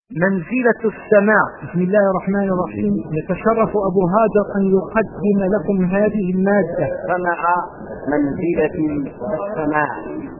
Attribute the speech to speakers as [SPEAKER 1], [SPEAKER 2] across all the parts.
[SPEAKER 1] منزلة السماع. بسم الله الرحمن الرحيم. يتشرف أبو هاجر أن يقدم لكم هذه المادة.
[SPEAKER 2] سمع منزلة السماع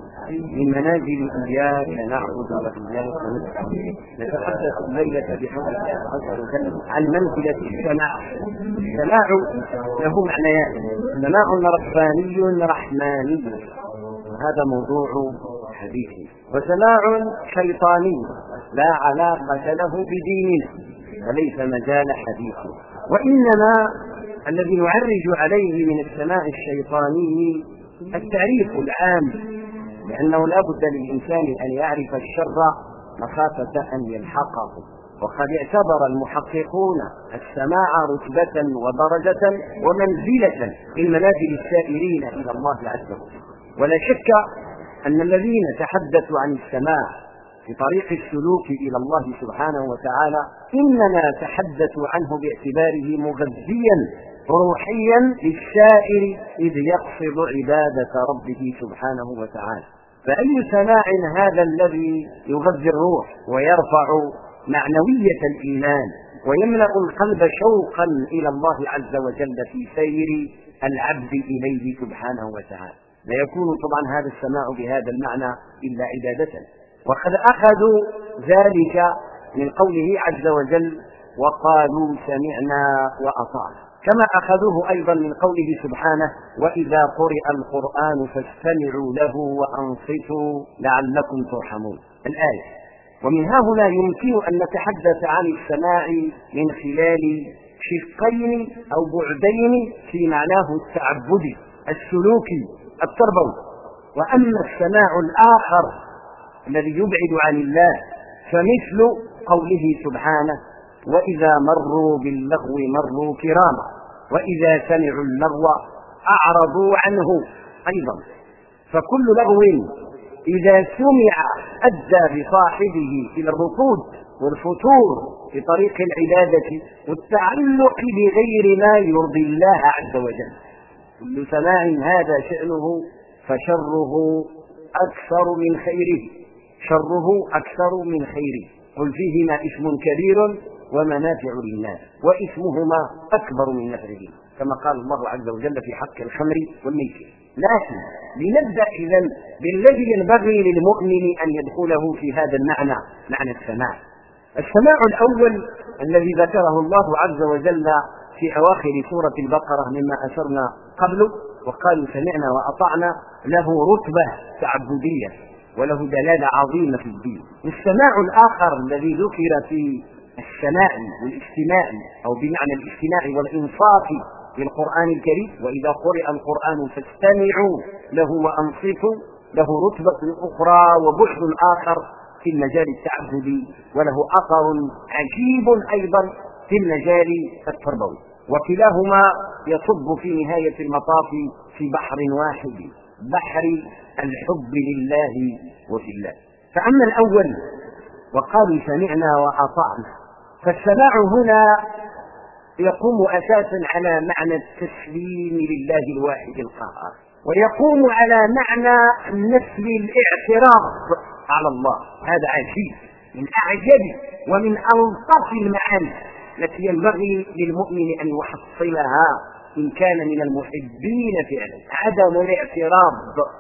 [SPEAKER 2] من منازل إياك نعبد وإياك نستعين. نتحدث الليلة بحول الله عز وجل عن منزلة السماع. السماع له معنيان: سماع رباني رحماني، هذا موضوع حديثي، وسماع شيطاني لا علاقة له بديننا وليس مجال حديثه. وإنما الذي نعرج عليه من السماع الشيطاني التعريف العام، لأنه لا بد للإنسان أن يعرف الشر مخافة أن يلحقه. وقد اعتبر المحققون السماع رتبة ودرجة ومنزلة من منازل السائرين إلى الله عز وجل. ولا شك أن الذين تحدثوا عن السماع في طريق السلوك إلى الله سبحانه وتعالى إنما تحدثوا عنه باعتباره مغذيا روحيا للسائر إذ يقصد عبادة ربه سبحانه وتعالى. فأي سماع هذا الذي يغذي الروح ويرفع معنوية الإيمان ويملأ القلب شوقا إلى الله عز وجل في سير العبد إليه سبحانه وتعالى؟ لا يكون طبعا هذا السماع بهذا المعنى إلا عبادة. وقد أخذوا ذلك من قوله عز وجل: وقالوا سمعنا وأطعنا، كما أخذوه أيضا من قوله سبحانه: وإذا قرئ القرآن فاستمعوا له وأنصتوا لعلكم ترحمون، الآية. ومن ها هنا يمكن أن نتحدث عن السماع من خلال شقين أو بعدين في معناه التعبدي السلوكي التربوي. وأما السماع الآخر الذي يبعد عن الله فمثل قوله سبحانه: وإذا مروا باللغو مروا كراما وإذا سمعوا اللغو أعرضوا عنه أيضا. فكل لغو إذا سمع أدى بصاحبه إلى الركود والفتور في طريق العبادة والتعلق بغير ما يرضي الله عز وجل. كل سماع هذا شأنه فشره أكثر من خيره، شره أكثر من خيره. قل فيهما اسم كبير ومنافع للناس واسمهما أكبر من نفعهما، كما قال الله عز وجل في حق الخمر والميسر. لكن لنبدأ إذن بالذي ينبغي للمؤمن أن يدخله في هذا المعنى، معنى السماع. السماع الأول الذي ذكره الله عز وجل في أواخر سورة البقرة مما أشرنا قبله: وقالوا سمعنا وأطعنا، له رتبة تعبدية وله دلالة عظيمة في الدين. السماع الآخر الذي ذكر في السماع والاستماع أو بمعنى الاستماع والإنصات في القرآن الكريم: وإذا قرئ القرآن فاستمعوا له وأنصتوا، له رتبة أخرى وبعد آخر في المجال التعبدي، وله أثر عجيب أيضا في المجال التربوي. وكلاهما يصب في نهاية المطاف في بحر واحد، بحر الحب لله وفي الله. فأما الأول وقالوا سمعنا وأطعنا، فالسماع هنا يقوم أساسا على معنى التسليم لله الواحد القهار، ويقوم على معنى نفي الاعتراض على الله. هذا عجيب، من أعجب ومن ألطف المعاني التي ينبغي للمؤمن أن يحصلها إن كان من المحبين فعلا. عدم الاعتراض.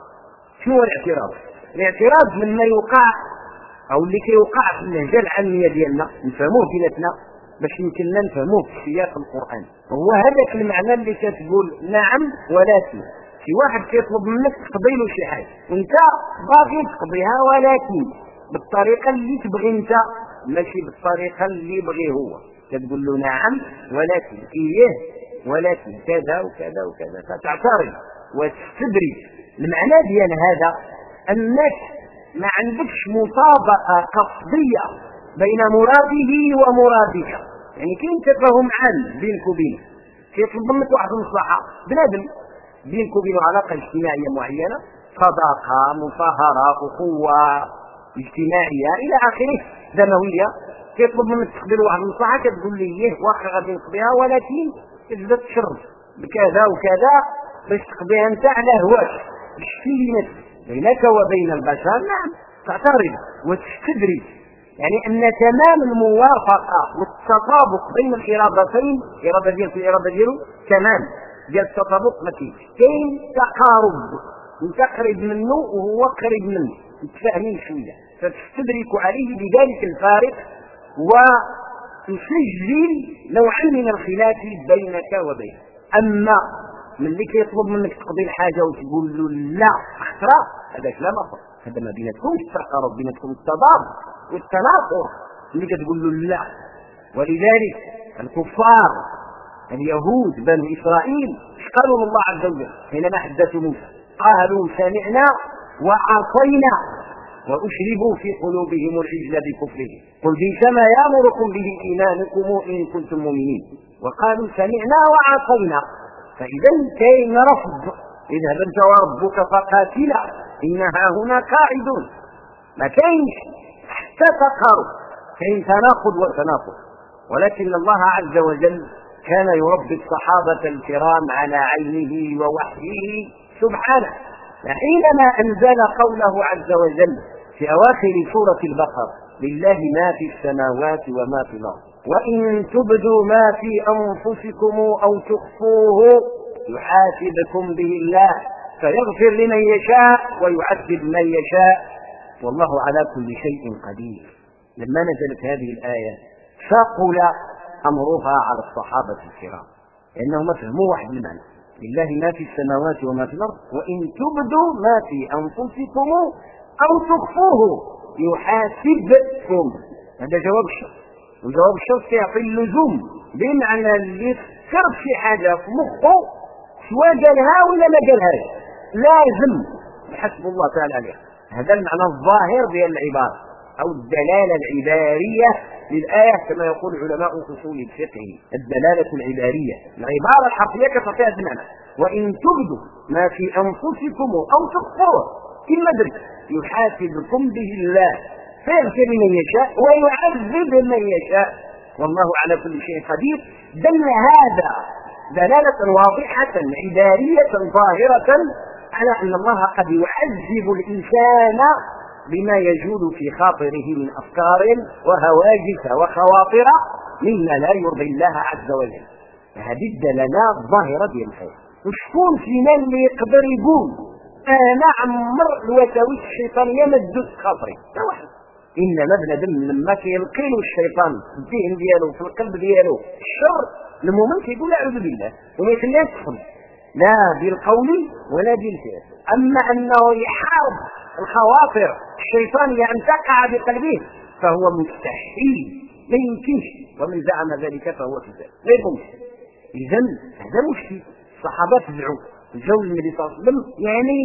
[SPEAKER 2] شو الاعتراض؟ الاعتراض لما يوقع أو اللي كيوقع في اللهجة العامية ديالنا نفهموه بيناتنا باش يمكننا نفهموه في سياق القرآن. هو هذاك المعنى اللي كتقول نعم ولكن. في واحد كيطلب منك تقضي له شي حاجة وانت باغي تقضيها ولكن بالطريقة اللي تبغي انت ماشي بالطريقة اللي يبغي هو. تقول له نعم ولكن إيه ولكن كذا وكذا وكذا، فتعترض وتستدري. المعنى ديال هذا أنك ما عندكش مطابقة قصدية بين مراده ومرادك، يعني كاين تفاهم عام بينك وبينه، كيطلب منك واحد المصلحة بنادم بينك وبينه علاقة اجتماعية معينة، صداقة، مصاهرة، أخوة اجتماعية إلى آخره، دموية. كيطلب منك تقبل واحد المصلحة كتقول لي ايه واخا غادي نقضيها ولكن تبدا تشرب بكذا وكذا باش تقضيها انت على هواك. الشيء بينك وبين البشر نعم تعترض وتستدري يعني أن تمام الموافقة والتطابق بين الإرادتين، إرادة ديالك والإرادة ديالو تمام ديال التطابق ما كاينش، كاين تقارب، انت قريب منه وهو قريب منه، متفاهمين شويه، فتستدرك عليه بذلك الفارق وتسجل نوعا من الخلاف بينك وبينه. اما من اللي كيطلب منك تقضي الحاجه وتقول له لا اخرى، هذاك لا مفر، هذا ما بيناتكمش التقارب، بيناتكم التضاد والتناقض اللي كتقول له لا. ولذلك الكفار اليهود بنو إسرائيل قالوا الله عز وجل حينما حدثوا موسى قالوا سمعنا وعصينا وأشربوا في قلوبهم العجل بكفرهم قل بئس ما يأمركم به إيمانكم إن كنتم مؤمنين وقالوا سمعنا وعصينا. فإذا كاين رفض، اذهب أنت وربك فقاتلا إنها هنا قاعدون، ما كاينش حتى تقارب، كاين تناقض وتناقض. ولكن الله عز وجل كان يربي الصحابة الكرام على عينه ووحيه سبحانه، حينما أنزل قوله عز وجل في أواخر سورة البقرة لله ما في السماوات وما في الأرض وإن تبدوا ما في أنفسكم أو تخفوه يحاسبكم به الله فيغفر لمن يشاء ويعذب من يشاء والله على كل شيء قدير. لما نزلت هذه الآية ثقل أمرها على الصحابة الكرام لأنهم فهموا واحد المعنى، لله ما في السماوات وما في الأرض وإن تبدوا ما في أنفسكم أو تخفوه يحاسبكم. هذا جواب الشرط، وجواب الشرط يعطي اللزوم، بمعنى اللي فكر في حاجة في مخه سواء قالها ولا ما قالهاش لازم يحسب الله تعالى عليها. هذا المعنى الظاهر ديال العبارة أو الدلالة العبارية للآية كما يقول علماء أصول الفقه، الدلالة العبارية. العبارة الحرفية كتعطي هذا المعنى، وإن تبدوا ما في أنفسكم أو تخفوه كما درت يحاسبكم به الله فيغفر من يشاء ويعذب من يشاء والله على كل شيء قدير. دل هذا دلالة واضحة عبارية ظاهرة على أن الله قد يعذب الإنسان بما يجول في خاطره من أفكار وهواجس وخواطر مما لا يرضي الله عز وجل. هذه الدلالة الظاهرة ديال الآية. وشكون فينا اللي يقدر يقول أنا عمر الوساوس الشيطانية ما تدوز خاطري؟ لا واحد. إنما بنادم لما كيلقي له الشيطان في الذهن ديالو في القلب ديالو الشر المؤمن كيقول أعوذ بالله وما يخليهاش تدخل لا بالقول ولا بالفعل. أما أنه يحارب الخواطر الشيطانية أن تقع بقلبه فهو مستحيل، لا يمكنش، ومن زعم ذلك فهو كذاب لا يمكن. إذن هذا مشكل. الصحابة جاءوا النبي صلى الله عليه وسلم يعني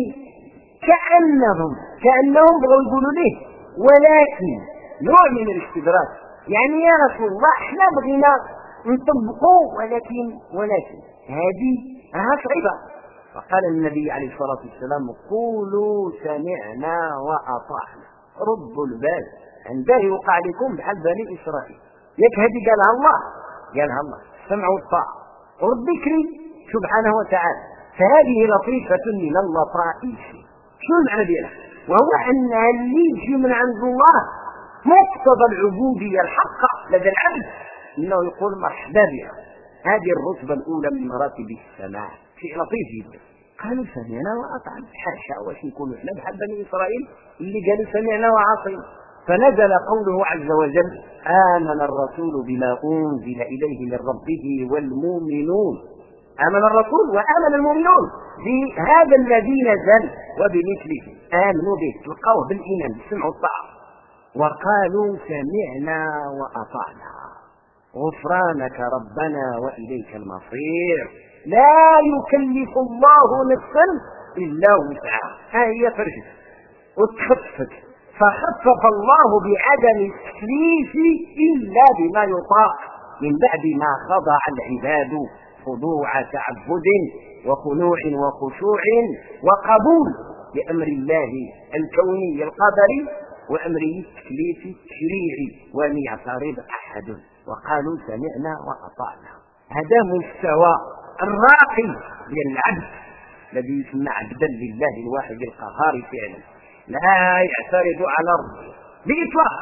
[SPEAKER 2] كأنهم بغوا يقولوا له ولكن نوع من الاستدراك، يعني يا رسول الله احنا بغينا نطبقوا ولكن هذه صعبة. فقال النبي عليه الصلاة والسلام قولوا سمعنا وأطعنا، ردوا البال عنده يوقع لكم بحال بني إسرائيل. ياك هذه قالها الله السمع والطاعة والذكر سبحانه وتعالى. فهذه لطيفة من اللطائف. شو المعنى ديالها؟ وهو أن اللي يجي من عند الله مقتضى العبودية الحقة لدى العبد انه يقول مرحبا بها. هذه الرتبة الأولى من مراتب السماع، شيء لطيف جدا. قالوا سمعنا وأطعنا، حاشا واش نكونوا احنا بحال بني إسرائيل اللي قالوا سمعنا وعصينا. فنزل قوله عز وجل آمن الرسول بما أنزل إليه من ربه والمؤمنون. آمن الرسول وآمن المؤمنون بهذا الذي نزل وبمثله آمنوا به، تلقوه بالإيمان بالسمع والطاعة. وقالوا سمعنا وأطعنا غفرانك ربنا وإليك المصير. لا يكلف الله نفسا إلا وسعها، هي فرجت وتخفت، فخفف الله بعدم التكليف إلا بما يطاق من بعد ما خضع العباد خضوع تعبد وخنوع وخشوع وقبول لأمر الله الكوني القدري وأمره التكليفي التشريعي ولم يعترض أحد. وقالوا سمعنا وأطعنا. هذا مستوى الراقي للعبد الذي يسمى عبدا لله الواحد القهار فعلا، لا يعترض على ربه بإطلاق،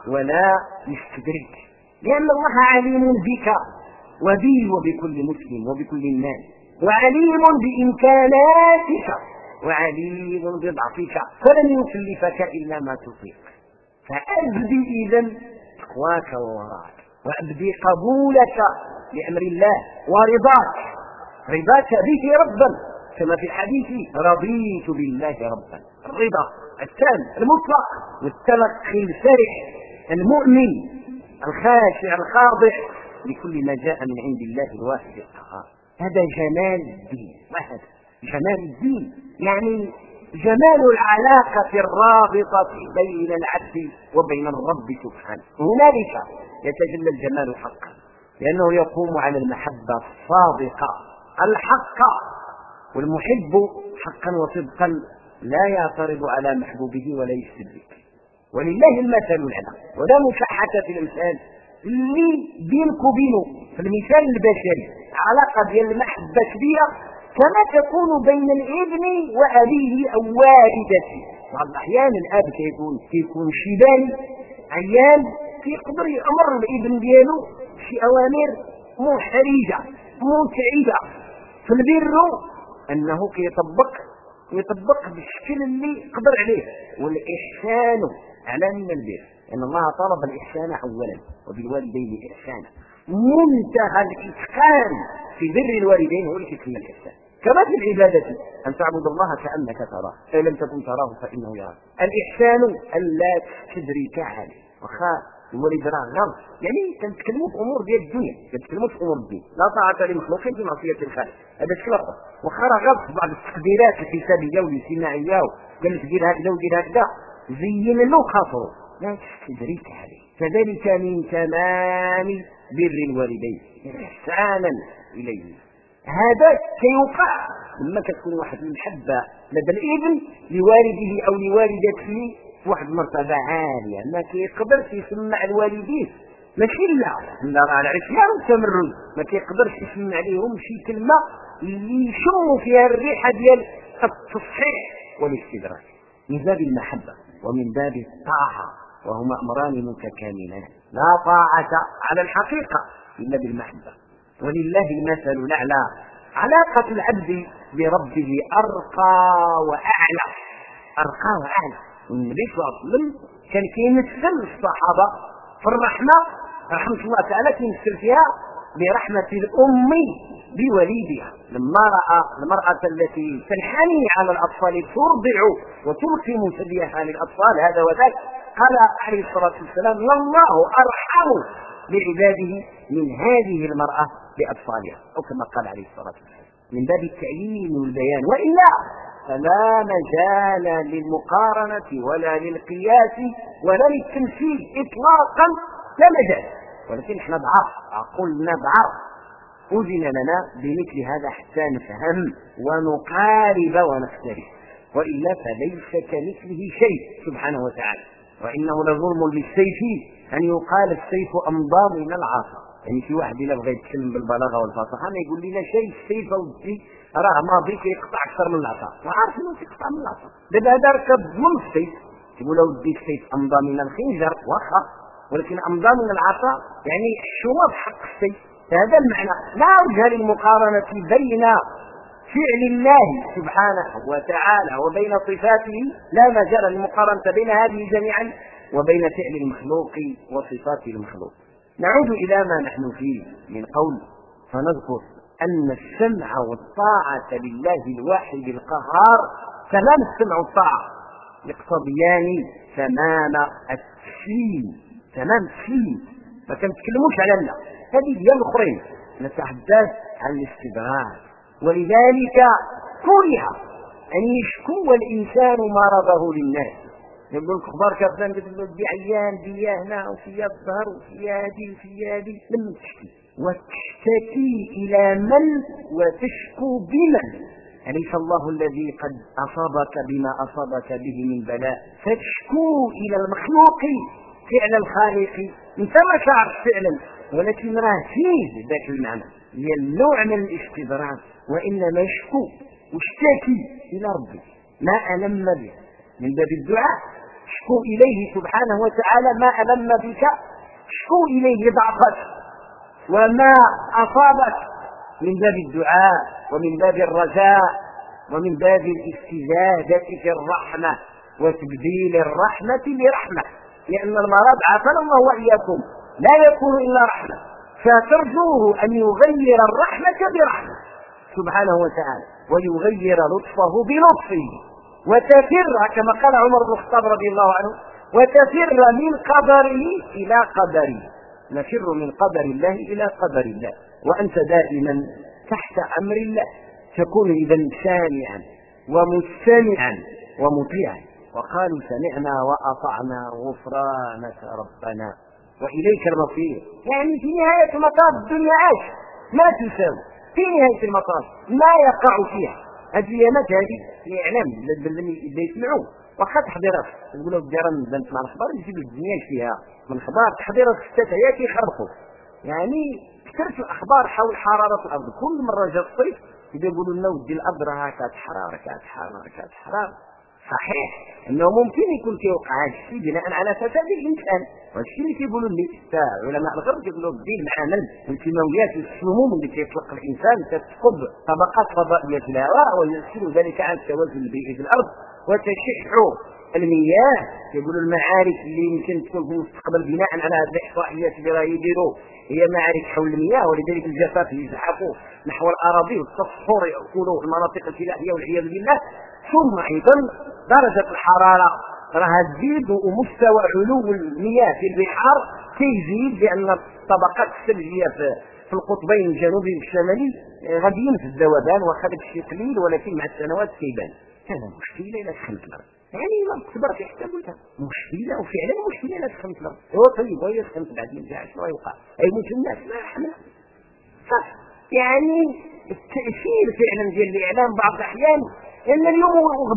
[SPEAKER 2] ولا يستدرك، لأن الله عليم بك وبي وبكل مسلم وبكل الناس، وعليم بإمكاناتك وعليم بضعفك، فلن يكلفك إلا ما تطيق. فأبدي إذن تقواك ووراك، وأبدي قبولك لأمر الله رضاك به ربا، كما في الحديث رضيت بالله ربا. الرضا التام المطلق والتلقي الفرح المؤمن الخاشع الخاضع لكل ما جاء من عند الله الواحد القهار. هذا جمال الدين، وهذا جمال الدين يعني جمال العلاقة الرابطة بين العبد وبين الرب سبحانه. هنالك يتجلى الجمال حقا، لأنه يقوم على المحبة الصادقة الحقة، والمحب حقا وصدقا لا يعترض على محبوبه ولا يستدرك. ولله المثل الأعلى، ولا مشاحة في الأمثال اللي بينك وبينه في المثال البشري علاقة ديال المحبة كبيرة كما تكون بين الابن وأبيه أو والدته. بعض الأحيان الأب كيكون شيباني عيان، كيقدر يأمر الابن ديالو شي أوامر محرجة متعبة، في البر أنه يطبق بالشكل اللي قدر عليه، والإحسان على من البر، أن الله طلب الإحسان أولا وبالوالدين إحسانا. منتهى الإتقان في بر الوالدين هو الإحسان الإحسان، كما في العبادة أن تعبد الله كأنك تراه فإن لم تكن تراه فإنه يراك. الإحسان ألا تستدرك عليه، الولد راه غلط، يعني كنتكلموا في امور ديال الدنيا، كنتكلموا في امور الدين. لا طاعه لمخلوق في معصيه الخالق، هذا الشيء اخر. واخا راه غلط في بعض التقديرات الحسابيه والاجتماعيه، قال لك دير هكذا ودير هكذا، زين له خاطره لا تستدرك عليه. كذلك من تمام بر الوالدين احسانا اليه. هذا كيوقع لما كتكون واحد المحبه لدى الابن لوالده او لوالدته واحد مرتبة عالية، ما كيقدرش يسمع الوالدين، ماشي لا راه العصيان والتمرد، ما كيقدرش يسمع عليهم شي كلمة اللي يشموا فيها الريحة ديال التصحيح والاستدراك. من باب المحبة ومن باب الطاعة، وهما أمران متكاملان، لا طاعة على الحقيقة إلا بالمحبة. ولله المثل الأعلى. علاقة العبد بربه أرقى وأعلى، والنبي صلى الله عليه وسلم كان كيمثل الصحابة في الرحمة رحمة الله تعالى، كيمثل فيها برحمة الأم بوليدها. لما رأى المرأة التي تنحني على الأطفال ترضع وتلقم ثديها للأطفال هذا وذاك، قال عليه الصلاة والسلام الله أرحم بعباده من هذه المرأة بأطفالها، أو كما قال عليه الصلاة والسلام، من باب التعيين والبيان. وإلا فلا مجال للمقارنة ولا للقياس ولا للتمثيل إطلاقا، لا مجال. ولكن احنا ضعاف، عقولنا ضعاف، أذن لنا بمثل هذا حتى نفهم ونقارب ونختلف، وإلا فليس كمثله شيء سبحانه وتعالى. وإنه لظلم للسيف أن يقال السيف أمضى من العصا. يعني في واحد إلا بغى يتكلم بالبلاغة والفصاحة ما يقول لنا شيء السيف ودي راه ماضي كيقطع أكثر من العصا، وعارف إنه كيقطع من العصا. دابا هذا ركب من السيف، يقول له ودي السيف أمضى من الخنجر واخا، ولكن أمضى من العصا يعني الشومة بحق السيف. هذا المعنى. لا وجه للمقارنة بين فعل الله سبحانه وتعالى وبين صفاته، لا مجال للمقارنة بين هذه جميعا وبين فعل المخلوق وصفات المخلوق. نعود إلى ما نحن فيه من قول، فنذكر أن السمع والطاعة لله الواحد القهار، تمام السمع والطاعة يقتضيان تمام التسليم، تمام التسليم. ما كنتكلموش على الله، هذه هي الأخرين، نتحدث عن الاستدراك. ولذلك كره أن يشكو الإنسان مرضه للناس، يقول لك اخبارك يا فلان بدي عيان بيا هنا وفي الظهر وفي هذه وفي هذه، لم تشكي وتشتكي إلى من وتشكو بمن؟ أليس الله الذي قد أصابك بما أصابك به من بلاء، فتشكو إلى المخلوق فعل الخالق. انت ما شعرت فعلا، ولكن راه فيه ذاك المعنى، هي النوع من الاستدراك. وإنما يشكو واشتكي إلى ربي ما ألم به من باب الدعاء، اشكو إليه سبحانه وتعالى ما ألم بك، اشكو إليه ضعفك وما أصابك من باب الدعاء ومن باب الرجاء ومن باب الاستزادة في الرحمة وتبديل الرحمة لرحمة، لأن المرض عافانا الله وإياكم لا يكون إلا رحمة، فترجوه أن يغير الرحمة برحمة سبحانه وتعالى ويغير لطفه بلطفه، وتفر كما قال عمر بن الخطاب رضي الله عنه وتفر من قدره إلى قدره، نفر من قدر الله إلى قدر الله، وأنت دائما تحت أمر الله، تكون إذا سامعا ومستمعا ومطيعا. وقالوا سمعنا وأطعنا غفرانك ربنا وإليك المصير. يعني في نهاية المطاف الدنيا عاش ما تساوي، في نهاية المطاف ما يقع فيها هذه الايامات هذه الاعلام اللي يسمعوه واخا تحضيرات يقولوا الديران مع الاخبار يجيبوا الدنيا فيها من اخبار تحضيرات الشتاء يخربقوا، يعني كثرت الاخبار حول حراره الارض. كل مره جاء الصيف يقولوا لنا ودي الارض راه كتحرر. صحيح انه ممكن يكون كيوقع هذا الشيء بناء على فساد الانسان، والشيء اللي كيقولوا لي علماء الغرب يقولوا بديل العمل والكيماويات والسموم اللي كيطلق الانسان تسقط طبقات فضائيه في الهواء ويؤثر ذلك على التوازن البيئي في الارض وتشح المياه. يقولوا المعارك اللي يمكن تكون في المستقبل بناء على هذه الاحصائيات اللي راه يديروا هي معارك حول المياه، ولذلك الجفاف اللي يزحفوا نحو الاراضي والتصفر ياكلوا المناطق الفلاحيه والعياذ بالله. ثم ايضا درجه الحراره راها تزيد ومستوى علو المياه في البحار كيزيد، لان الطبقات الثلجيه في القطبين الجنوبي والشمالي غاديين في الذوبان، واخا داك الشيء قليل ولكن مع السنوات كيبان. هذا مشكله الى سخنت الارض، يعني ما تصبر في حتى قلتها مشكله، وفعلا مشكله الى سخنت الارض. هو طيب وهي سخنت بعد من جاء شنو يوقع؟ يموت الناس ما حنا صح. يعني التاثير فعلا ديال الاعلام بعض الاحيان ان اليوم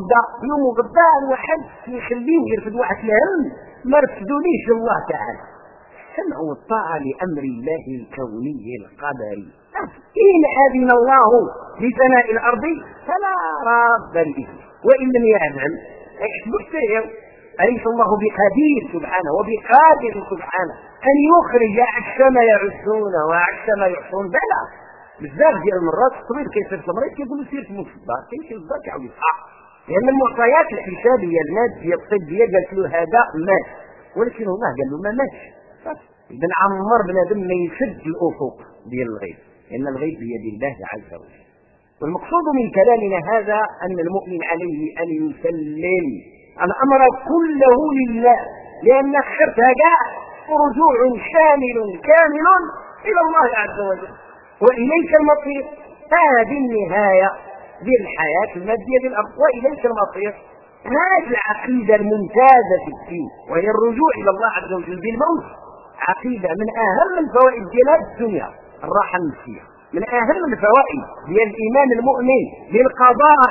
[SPEAKER 2] وغدا الواحد يخليه يرفد واحد الهم ما رفدوليش الله تعالى. السمع والطاعه لامر الله الكوني القدري. إن أذن الله لثناء الأرض فلا راد لإذنه وإن لم يأذن يحسبه. أليس الله بقدير سبحانه وبقادر سبحانه أن يخرج عكس ما يعسون وعكس ما يحصون؟ بلى بزاف ديال المرات الطبيب كيصير المريض كيقول له سير في المستشفى كيمشي للدار كيعاود يصحى، لأن المعطيات الحسابية المادية الطبية قالت له هذا مات، ولكن الله قال له ما ماتش. إذا عمر بنادم ما يسد الأفق ديال الغيب، إن الغيب بيد الله عز وجل. والمقصود من كلامنا هذا أن المؤمن عليه أن يسلم الأمر كله لله، لأن خسرتها كاع رجوع شامل كامل إلى الله عز وجل وإليك المصير. هذه النهاية للحياة المادية بالأرض وإليك المصير. هذه العقيدة الممتازة في الدين وهي الرجوع إلى الله عز وجل بالموت، عقيدة من أهم الفوائد ديال الدنيا الراحة النفسية، من أهم الفوائد ديال الإيمان المؤمن بالقضاء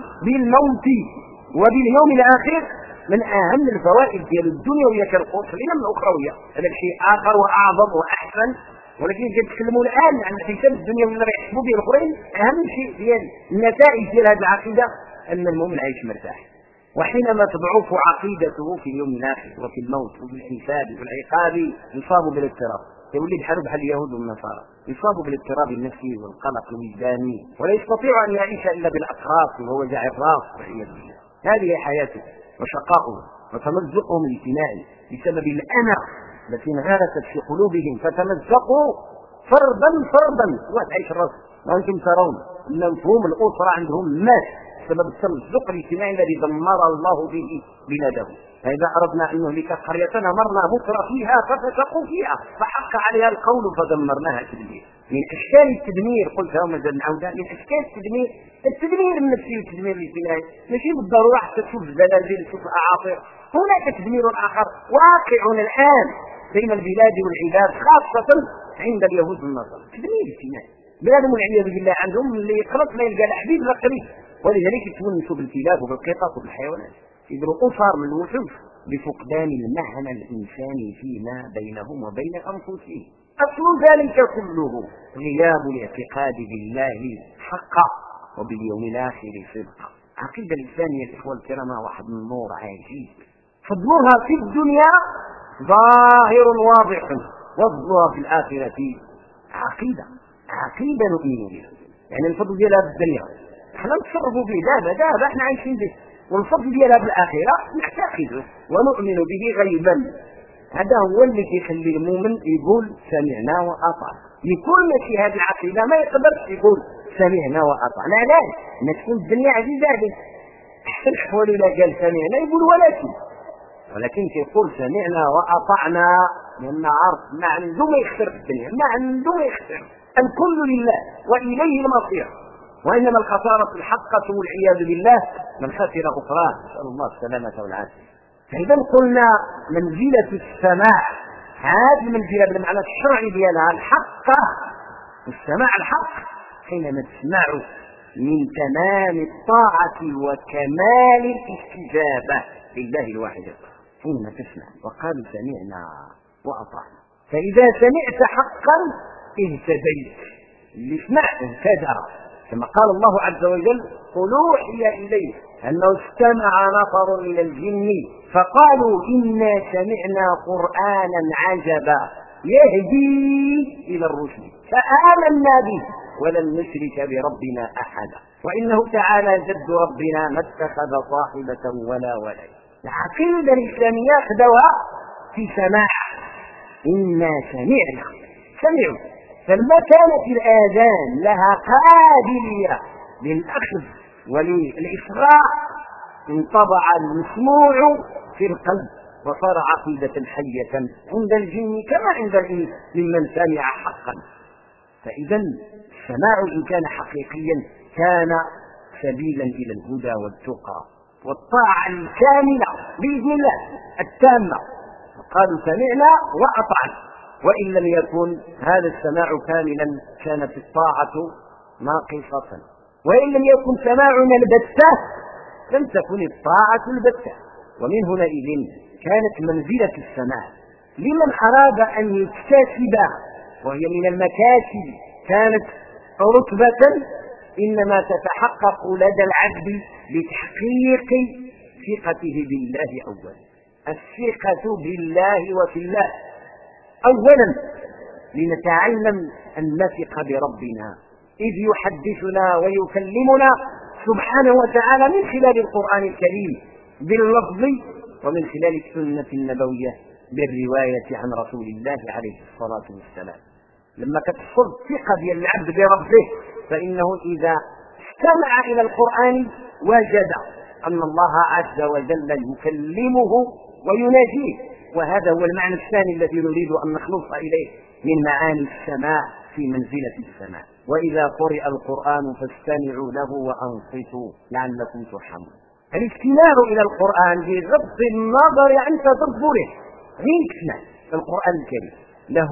[SPEAKER 2] بالموت وباليوم الآخر، من أهم الفوائد ديال الدنيا وهي كالقصرين من الأخروية. هذا شيء آخر وأعظم وأحسن، ولكن كنتكلموا الآن عن حساب الدنيا ولا يحسبوا به الآخرين. أهم شيء ديال النتائج ديال هذه العقيدة أن المؤمن عايش مرتاح، وحينما تضعف عقيدته في اليوم الآخر وفي الموت وفي الحساب والعقاب يصاب بالاضطراب، يولي بحال اليهود والنصارى، يصاب بالاضطراب النفسي والقلق الوجداني، ولا يستطيع أن يعيش إلا بالأطراف وهو وجع الراس والعياذ بالله. هذه حياته وشقاؤه وتمزقهم الاجتماعي بسبب الأنا التي انغرست في قلوبهم فتمزقوا فردا وتعيش الراس. وأنتم ترون أن مفهوم الأسرة عندهم مات بسبب التمزق الاجتماعي الذي دمر الله به بلاده. فإذا أردنا أن نهلك قرية أمرنا متر فيها ففسقوا فيها فحق عليها القول فدمرناها تدمير. من أشكال التدمير قلت يوم العودة، من أشكال التدمير النفسي والتدمير الاجتماعي ماشي بالضرورة حتى تشوف الزلازل تشوف الأعاصير، هناك تدمير آخر واقع الآن بين البلاد والعباد خاصة عند اليهود والنصارى. تدمير اجتماعي بلادهم والعياذ بالله عندهم اللي يقرب ما يلقى الحبيب لا قريب، ولذلك يتونسوا بالكلاب وبالقطط وبالحيوانات، يديروا أسر من الوحوش بفقدان المعنى الإنساني فيما بينهم وبين أنفسهم. أصل ذلك كله غياب الاعتقاد بالله حقا وباليوم الآخر صدقا. عقيدة الإنسانية الإخوة الكرام واحد من النور عجيب فضلها في الدنيا ظاهر واضح، وفضلها في الآخرة عقيدة نؤمن بها. يعني الفضل ديالها في الدنيا احنا نتصرفوا به دابا احنا عايشين به، والفضل ديالها في الآخرة نعتقده ونؤمن به غيبا. هذا هو اللي يخلي المؤمن يقول سمعنا وأطعنا. يكون ماشي هذه العقيدة ما يقدرش يقول سمعنا وأطعنا. لا تكون الدنيا عزيزة عليه، احسن حوالي لا قال سمعنا يقول ولكن كيقول سمعنا وأطعنا، لأن عرف ما عنده ما يخسر في الدنيا، ما عنده ما يخسر، الكل لله وإليه المصير. وإنما الخسارة الحقة والعياذ بالله من خسر أخراه، نسأل الله السلامة والعافية. فإذا قلنا منزلة السماع، هذه المنزلة بالمعنى الشرعي ديالها الحق، السماع الحق حينما تسمع من تمام الطاعة وكمال الاستجابة لله الواحد القهار. حينما تسمع وقالوا سمعنا وأطعنا، فإذا سمعت حقا اهتديت، اللي سمع اهتدى، كما قال الله عز وجل قل أوحي إليه أنه استمع نفر من الجن فقالوا إنا سمعنا قرآنا عجبا يهدي إلى الرشد فآمنا به ولن نشرك بربنا أحدا وإنه تعالى جد ربنا ما اتخذ صاحبة ولا ولد. العقيدة الإسلامية خدوها في سماع، إنا سمعوا. فلما كانت الآذان لها قابلية للأخذ وللإصغاء انطبع المسموع في القلب وصار عقيدة حية عند الجن كما عند الإنس ممن سمع حقا. فإذا السماع إن كان حقيقيا كان سبيلا إلى الهدى والتقى والطاعة الكاملة بإذن الله التامة. قالوا سمعنا وأطعنا، وإن لم يكن هذا السماع كاملا كانت الطاعة ناقصة، وإن لم يكن سماعنا البتة لم تكن الطاعة البتة. ومن هنئذ كانت منزلة السماع لمن أراد أن يكتسب، وهي من المكاسب، كانت رتبة إنما تتحقق لدى العبد لتحقيق ثقته بالله أولا. الثقة بالله وفي الله أولا لنتعلم أن نثق بربنا إذ يحدثنا ويكلمنا سبحانه وتعالى من خلال القرآن الكريم باللفظ ومن خلال السنة النبوية بالرواية عن رسول الله عليه الصلاة والسلام. لما تتصل ثقة ديال العبد بربه فإنه إذا استمع إلى القرآن وجد أن الله عز وجل يكلمه ويناجيه. وهذا هو المعنى الثاني الذي نريد أن نخلص إليه من معاني السماع في منزلة السماع. وإذا قرئ القرآن فاستمعوا له وأنصتوا لعلكم ترحمون. الاستماع إلى القرآن بغض النظر عن تدبره، غير تسمع القرآن الكريم له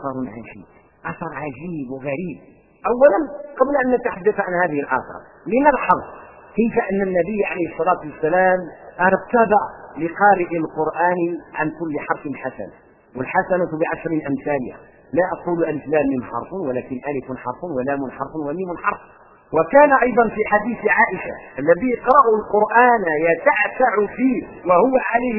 [SPEAKER 2] أثر عجيب وغريب. أولا قبل أن نتحدث عن هذه الآثار لنلحظ كيف أن النبي عليه الصلاة والسلام ارتضى لقارئ القرآن عن كل حرف حسن، والحسنة بعشر أمثالها. لا أقول ألف لام ميم حرف، ولكن ألف حرف ولام حرف وميم حرف. وكان أيضا في حديث عائشة الذي يقرأ القرآن يتعتع فيه وهو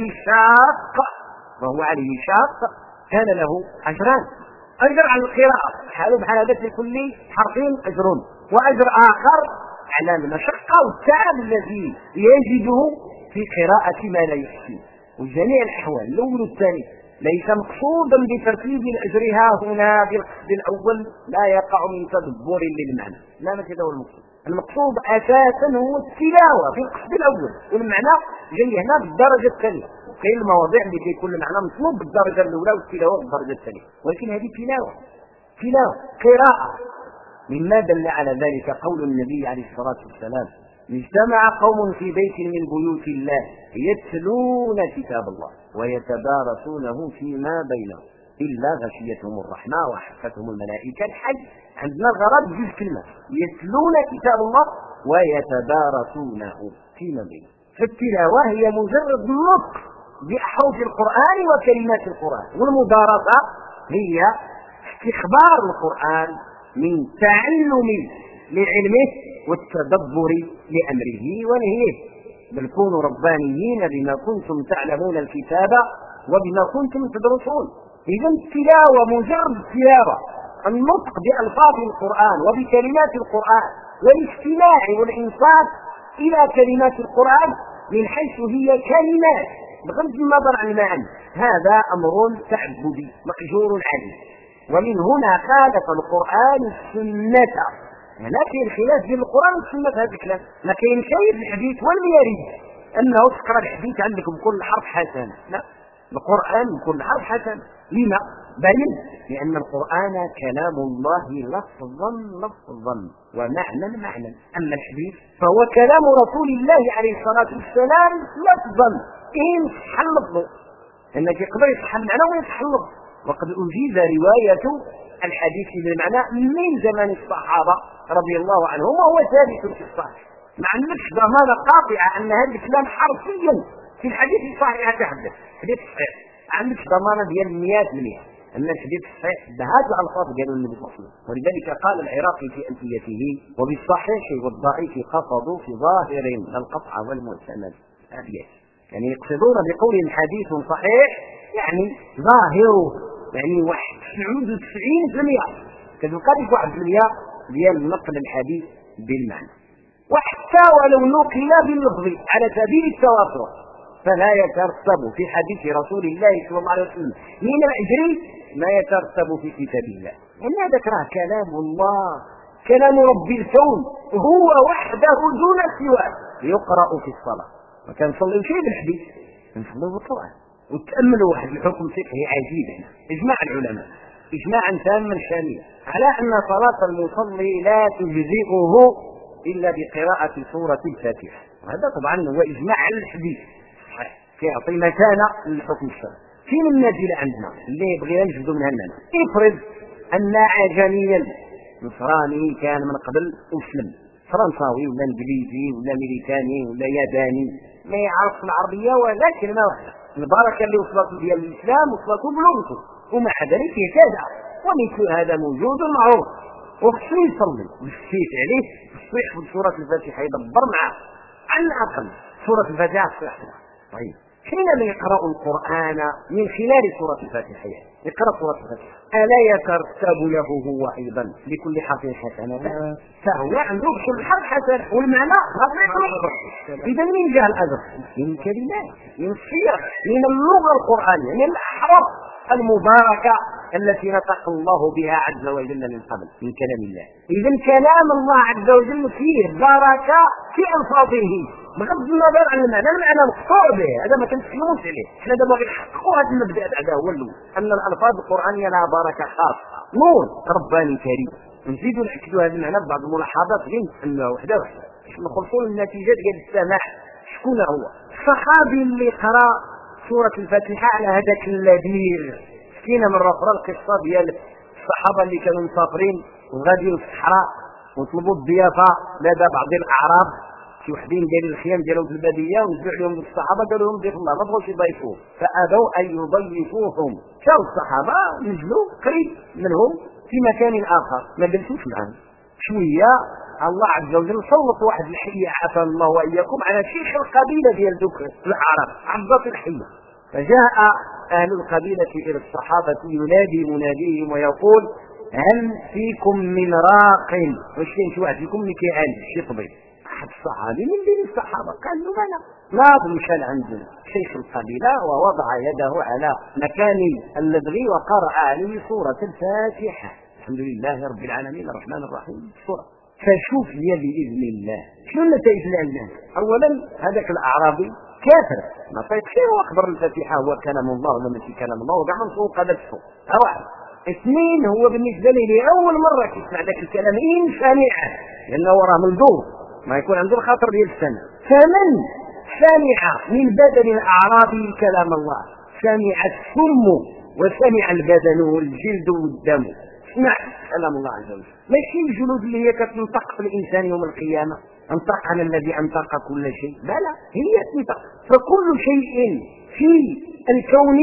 [SPEAKER 2] عليه شاق كان له أجران: أجر على القراءة حاله بحال هذا في كل حرف أجر، وأجر آخر على المشقة والتعب الذي يجده في قراءة ما لا يحسن. وجميع الأحوال الأول والثاني ليس مقصودا بترتيب الأجر ها هنا بالقصد الأول، لا يقع من تدبر للمعنى، لا ما كده هو المقصود. المقصود أساسا هو التلاوة في القصد الأول، والمعنى جاي هنا بالدرجة الثانية. كاين المواضيع اللي كيكون المعنى مطلوب بالدرجة الأولى والتلاوة بالدرجة الثانية، ولكن هذه تلاوة قراءة. مما دل على ذلك قول النبي عليه الصلاة والسلام: اجتمع قوم في بيت من بيوت الله يتلون كتاب الله ويتدارسونه فيما بينهم إلا غشيتهم الرحمة وحفتهم الملائكة. الحج عندنا الغرض بجوج كلمات: يتلون كتاب الله ويتدارسونه فيما بينهم. فالتلاوة هي مجرد نطق بأحرف القرآن وكلمات القرآن، والمدارسة هي استخبار القرآن من تعلم لعلمه والتدبر لأمره ونهيه. بل كونوا ربانيين بما كنتم تعلمون الكتاب وبما كنتم تدرسون. إذا التلاوة مجرد التلاوة، النطق بألفاظ القرآن وبكلمات القرآن والاستماع والإنصات إلى كلمات القرآن من حيث هي كلمات بغض النظر عن المعنى، هذا أمر تعبدي مأجور عليه. ومن هنا خالف القرآن السنة. هنا كاين خلاف بين القرآن والسنة في هذا الكلام. ما كاين شيء في الحديث ولا يريد أنه تقرأ الحديث عندكم كل حرف حسنة، لا، القرآن كل حرف حسنة. لما؟ بل لأن القرآن كلام الله لفظا لفظا ومعنى معنى. أما الحديث فهو كلام رسول الله عليه الصلاة والسلام لفظا إن صح اللفظ، أنك يقدر يصح المعنى ويصح اللفظ. وقد أجيز رواية الحديث بالمعنى من زمن الصحابة رضي الله عنهم وهو ثابت في الصحيح. ما عندكش ضمانة قاطعة أن هذا الكلام حرفيا في الحديث الصحيح تحدث حديث صحيح، ما عندكش ضمانة ديال 100% أن الحديث الصحيح بهذه الألفاظ قالوا النبي صلى الله عليه وسلم. ولذلك قال العراقي في ألفيته: وبالصحيح والضعيف قصدوا في ظاهر القطع والمعتمد. يعني يقصدون بقول حديث صحيح يعني ظاهره، يعني 99% كتلقى لك 1% ديال نقل الحديث بالمعنى. وحتى ولو نقل باللفظ على سبيل التواتر فلا يترتب في حديث رسول الله صلى الله عليه وسلم من الأجر ما يترتب في كتاب الله. إن هذا راه كلام الله، كلام رب الكون، هو وحده دون سواه يقرأ في الصلاة. ما كنصليو شيء بالحديث، كنصليو بالقرآن. وتأملوا واحد الحكم فقهي عجيب هنا، إجماع العلماء إجماعا تاما شاملا على أن صلاة المصلي لا تجزئه إلا بقراءة سورة الفاتحة. وهذا طبعا هو إجماع على الحديث كيعطي مكانة للحكم الشرعي. فين النازلة عندنا اللي بغينا نجبدوا منها الناس؟ افرض أن عجميا نصراني كان من قبل أسلم، فرنساوي ولا انجليزي ولا امريكاني ولا ياباني، ما يعرف العربية ولا كلمة واحدة، البركة اللي وصلته ديال الإسلام وصلته بلغته، ومع ذلك يتابع. ومثل هذا موجود معروف، وخصو يصلي ويستيت عليه ويحفظ سورة الفاتحة يدبر معه على الأقل سورة الفاتحة صحيحة. طيب حينما يقرأ القرآن من خلال سورة الفاتحة يقرأ سورة الفاتحة ألا يترتب له هو أيضا لكل حرف حسنة؟ فهو عنده كل حرف حسنة والمعنى إذا من جاء الأجر من كلمات من الصيغ من اللغة القرآنية من الأحرف المباركة التي نطق الله بها عز وجل من قبل من كلام الله. إذا كلام الله عز وجل فيه بركة في ألفاظه بغض النظر عن المعنى مقصور به، هذا ما كنتكلموش عليه. احنا دابا غنحققوا هذا المبدا هذا هو الاول، ان الالفاظ القرانيه لها بركه خاصه، نور رباني كريم. نزيدوا ناكدوا هذا المعنى ببعض الملاحظات غير نسميها وحده وحده باش نخلصوا للنتيجه ديال السماع. شكون هو الصحابي اللي قرا سوره الفاتحه على هذاك اللذيذ؟ حكينا مره اخرى القصه ديال الصحابه اللي كانوا مسافرين وغاديين في الصحراء وطلبوا الضيافه لدى بعض الاعراب، شي وحدين دايرين الخيام ديالهم في الباديه ونزلوا عليهم الصحابه قالوا لهم ضيف الله ما بغاوش يضيفوه، فابوا ان يضيفوهم. جاوا الصحابه نزلوا قريب منهم في مكان اخر ما جلسوش معهم شويه، الله عز وجل سلط واحد الحيه عافانا الله واياكم على شيخ القبيله ديال دوك الاعراب عبد الحيه، فجاء اهل القبيله الى الصحابه ينادي مناديهم ويقول: هل فيكم من راق؟ واش كاين شي واحد فيكم اللي كيعالج شي طبيب؟ الصحابي من بين الصحابة قال له: لا مشى عند شيخ القبيلة ووضع يده على مكان اللدغي وقرأ عليه سورة الفاتحة. الحمد لله رب العالمين الرحمن الرحيم سورة. فشوف لي بإذن الله شنو النتائج اللي عندنا. أولا هذاك الأعرابي كافر ما فايتش وأخبر الفاتحة هو كلام الله ولا ماشي كلام الله وقع من فوق هذا السوق. واحد. اثنين هو بالنسبة لي لأول مرة يسمع ذاك الكلام إن سمعه لأنه راه من دور ما يكون عنده الخاطر ديال السنة. فمن سمع من بدن الأعرابي كلام الله سمع السم وسمع البدن والجلد والدم. اسمع كلام الله عز وجل، ماشي الجلود اللي هي كتنطق في الإنسان يوم القيامة انطق على الذي انطق كل شيء، بلى هي تنطق. فكل شيء في الكون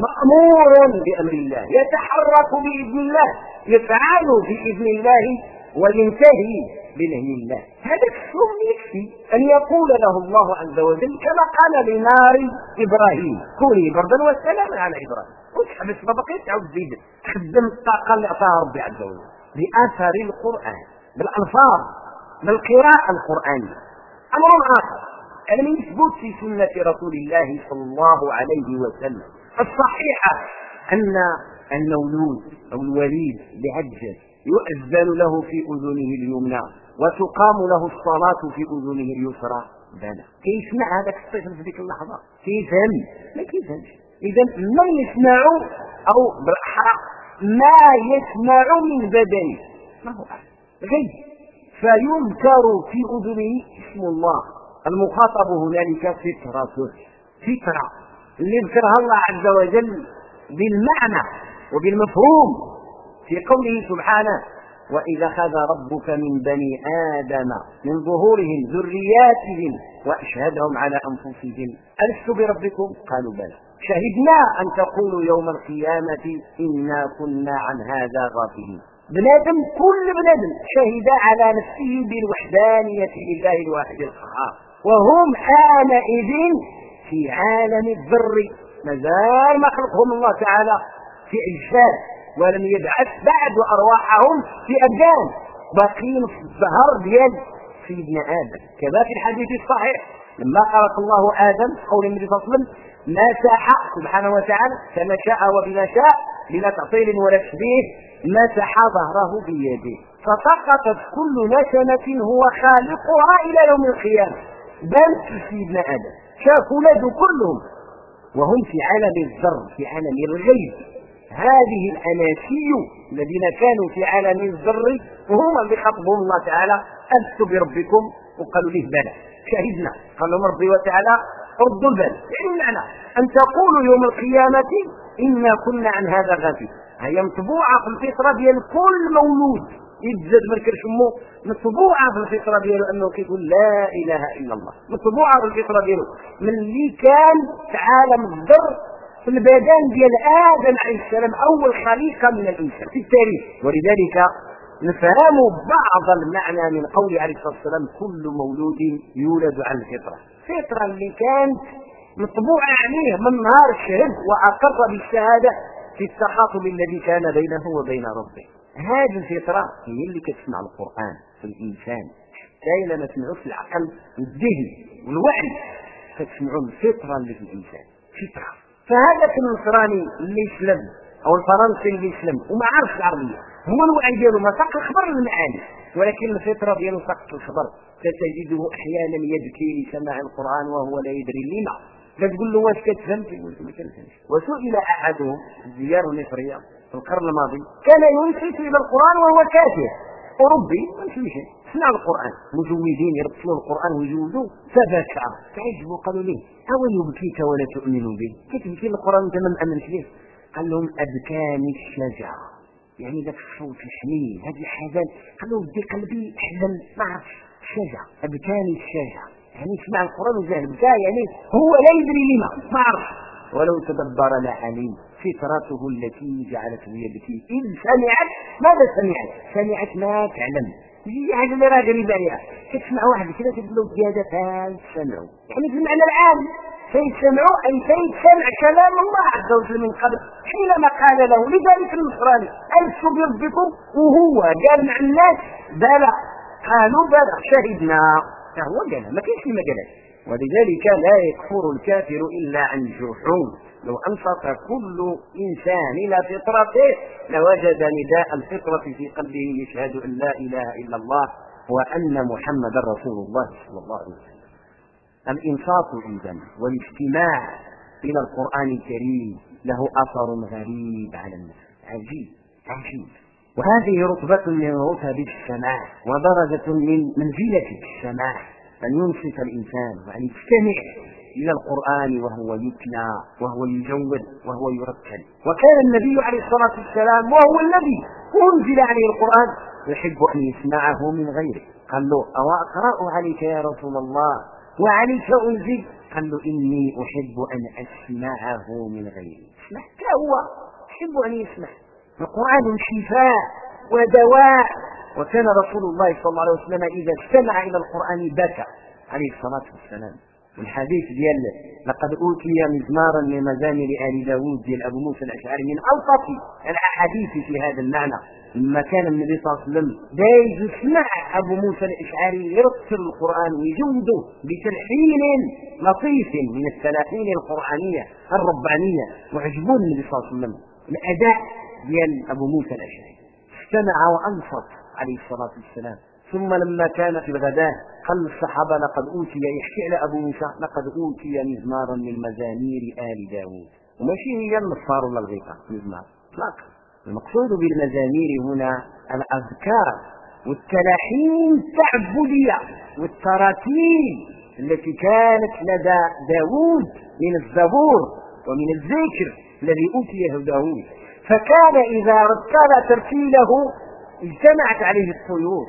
[SPEAKER 2] مأمور بأمر الله، يتحرك بإذن الله، يفعل بإذن الله وينتهي بنهي الله. هذا الشؤم يكفي أن يقول له الله عز وجل كما قال لنار إبراهيم كوني بردا وسلاما على إبراهيم، وتحبس ما بقيت تعود تزيد خدم الطاقة اللي أعطاها ربي عز وجل بأثر القرآن بالألفاظ بالقراءة القرآنية. أمر آخر لم يثبت في سنة رسول الله صلى الله عليه وسلم الصحيحة أن المولود أو الوليد بعجل يؤذن له في أذنه اليمنى وتقام له الصلاة في أذنه اليسرى. بلى كيسمع هذاك الطفل في ذيك اللحظة كيفهم؟ ما كيفهمش. إذا من يسمع أو بالأحرى ما يسمع من بدنه ما هو غيب، فينكر في أذنه اسم الله. المخاطب هنالك فطرة اللي ذكرها الله عز وجل بالمعنى وبالمفهوم في قوله سبحانه وإذا أخذ ربك من بني آدم من ظهورهم ذرياتهم وأشهدهم على أنفسهم ألست بربكم قالوا بلى شهدنا أن تقولوا يوم القيامة إنا كنا عن هذا غافلين. بنادم كل بنادم شهد على نفسه بالوحدانية لله الواحد القهار، وهم آنئذ في عالم الذر مازال ما خلقهم الله تعالى في أجساد ولم يبعث بعد أرواحهم في أبدان، باقين في الظهر ديال سيدنا آدم. كما في الحديث الصحيح لما خلق الله آدم قول النبي صلى الله عليه وسلم مسح سبحانه وتعالى كما شاء وبما شاء بلا تعطيل ولا تشبيه مسح ظهره بيده فسقطت كل نسمة هو خالقها إلى يوم القيامة. بل سيدنا آدم شاف ولاده كلهم وهم في عالم الذر في عالم الغيب. هذه الأناسي الذين كانوا في عالم الذر وهم اللي خطبهم الله تعالى ألست بربكم وقالوا له بلى شهدنا. قال لهم ربي وتعالى ردوا البال، يعني المعنى أن تقولوا يوم القيامة إنا كنا عن هذا غافلين. هي مطبوعة في الفطرة ديال كل مولود يتزاد من كرشمو، مطبوعة في الفطرة ديالو أنه كيقول لا إله إلا الله، مطبوعة في الفطرة ديالو من اللي كان في عالم الذر في البدن ديال آدم عليه السلام أول خليقة من الإنسان في التاريخ. ولذلك نفهم بعض المعنى من قول عليه الصلاة والسلام كل مولود يولد على الفطرة، الفطرة اللي كانت مطبوعة عليه من نهار الشهد وأقر بالشهادة في التخاطب الذي كان بينه وبين ربه. هذه الفطرة هي اللي كتسمع القرآن في الإنسان حتى إلا ما تسمعوش العقل والذهن والوعي كتسمعوا الفطرة اللي في الإنسان فطرة. فهذا النصراني اللي يسلم أو الفرنسي اللي يسلم وما عرفش العربية هو الوعي ديالو ما ساق الخبر المعاني، ولكن الفطرة ديالو ساقت الخبر. فتجده أحيانا يبكي لسماع القرآن وهو لا يدري لما. فتقول له واش كتفهم؟ يقول ما كنفهمش. وسئل أحدهم الزيار المصرية في القرن الماضي كان ينصت إلى القرآن وهو كافر أوروبي ما فهمش سمع القرآن مجوزين يرسلوا القرآن ويجوزوه فبكى تعجبوا قالوا ليه أو يبكيك ولا تؤمنوا به كيف يبكي القرآن أنت ما مأمنش به؟ قال لهم أبكاني الشجرة، يعني ذاك الصوت الحنين هذه الحزن. قال له بدي قلبي حزن ما عرفش الشجرة أبكاني الشجرة، يعني سمع القرآن وجاه بكى يعني هو لا يدري لما ما عرف. ولو تدبر لعليم فطرته التي جعلته يبكي إن سمعت ماذا سمعت ما تعلم. يجي حاجة اللي راه غريبة عليها تسمع واحد كذا تقول له زيادة فسمعوا، يعني في المعنى العام فيسمعوا أي فيسمع كلام الله عز وجل من قبل حينما قال له. لذلك النصراني ألست بربكم وهو قال مع الناس بلى قالوا بلى شهدنا هو قال ما كاينش ما قالش. ولذلك لا يكفر الكافر إلا عن جحود. لو أنصت كل إنسان إلى فطرته لوجد نداء الفطرة في قلبه يشهد أن لا إله إلا الله وأن محمد رسول الله صلى الله عليه وسلم. الإنصات عندنا والاستماع إلى القرآن الكريم له أثر غريب على الناس عجيب. وهذه رتبة من رتب السماع ودرجة من منزلة السماع أن ينصت الإنسان وأن يستمع إلى القرآن وهو يتلى وهو يجود وهو يرتل. وكان النبي عليه الصلاة والسلام وهو الذي أنزل عليه القرآن يحب أن يسمعه من غيره. قال له أو أقرأ عليك يا رسول الله وعليك أنزل؟ قال له إني أحب أن أسمعه من غيري. هو يحب أن يسمع. القرآن شفاء ودواء وكان رسول الله صلى الله عليه وسلم إذا استمع إلى القرآن بكى عليه الصلاة والسلام. الحديث ديال لقد أوتي مزمارا من مزامير آل داود ديال أبو موسى الأشعري من ألطف الأحاديث في هذا المعنى. لما كان النبي صلى الله عليه وسلم دايز يسمع أبو موسى الأشعري يرتل القرآن ويجوده بتلحين لطيف من التلحين القرآنية الربانية، وعجبون النبي صلى الله عليه وسلم الأداء ديال أبو موسى الأشعري، استمع وأنصت عليه الصلاة والسلام. ثم لما كان في الغداء قال الصحابة لقد أوتي، يحكي على أبو موسى لقد أوتي مزمارا من مزامير آل داود، وماشي هي النصار ولا الغيطة مزمار اطلاقا. المقصود بالمزامير هنا الأذكار والتلاحين التعبدية والتراتيل التي كانت لدى داود من الزبور ومن الذكر الذي أوتيه داود، فكان إذا رتل ترتيله اجتمعت عليه الطيور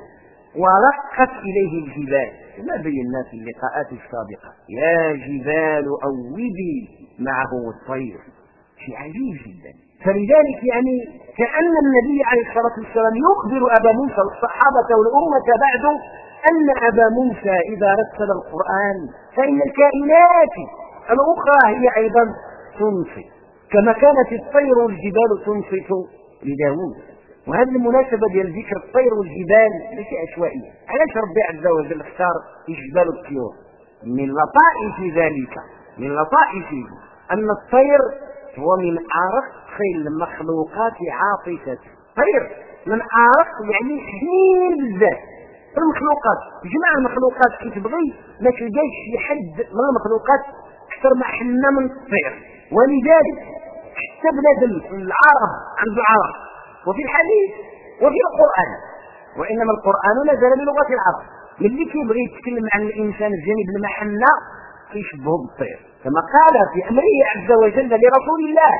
[SPEAKER 2] ورقت إليه الجبال، كما بينا في اللقاءات السابقة. يا جبال أوبي معه الطير، شيء عجيب جدا. فلذلك يعني كأن النبي عليه الصلاة والسلام يخبر أبا موسى والصحابة والأمة بعد أن أبا موسى إذا رتل القرآن فإن الكائنات الأخرى هي أيضا تنصت كما كانت الطير والجبال تنصت لداود. وهذه المناسبة ديال ذكر الطير والجبال ليس عشوائية. علاش ربي عز وجل اختار الجبال والطيور؟ من لطائف ذلك، من لطائفه أن الطير هو من أرق المخلوقات عاطفة. طير من أرق يعني حنين بزاف المخلوقات، جمع المخلوقات كي تبغي ما تلقاش شي حد من المخلوقات أكثر ما حنا من الطير. ولذلك حتى بنادم العرب عنده عرب، وفي الحديث وفي القرآن، وإنما القرآن نزل بلغة العرب. اللي كيبغي يتكلم عن الإنسان الجانب المحنة كيشبهه بالطير، كما قال في أمره عز وجل لرسول الله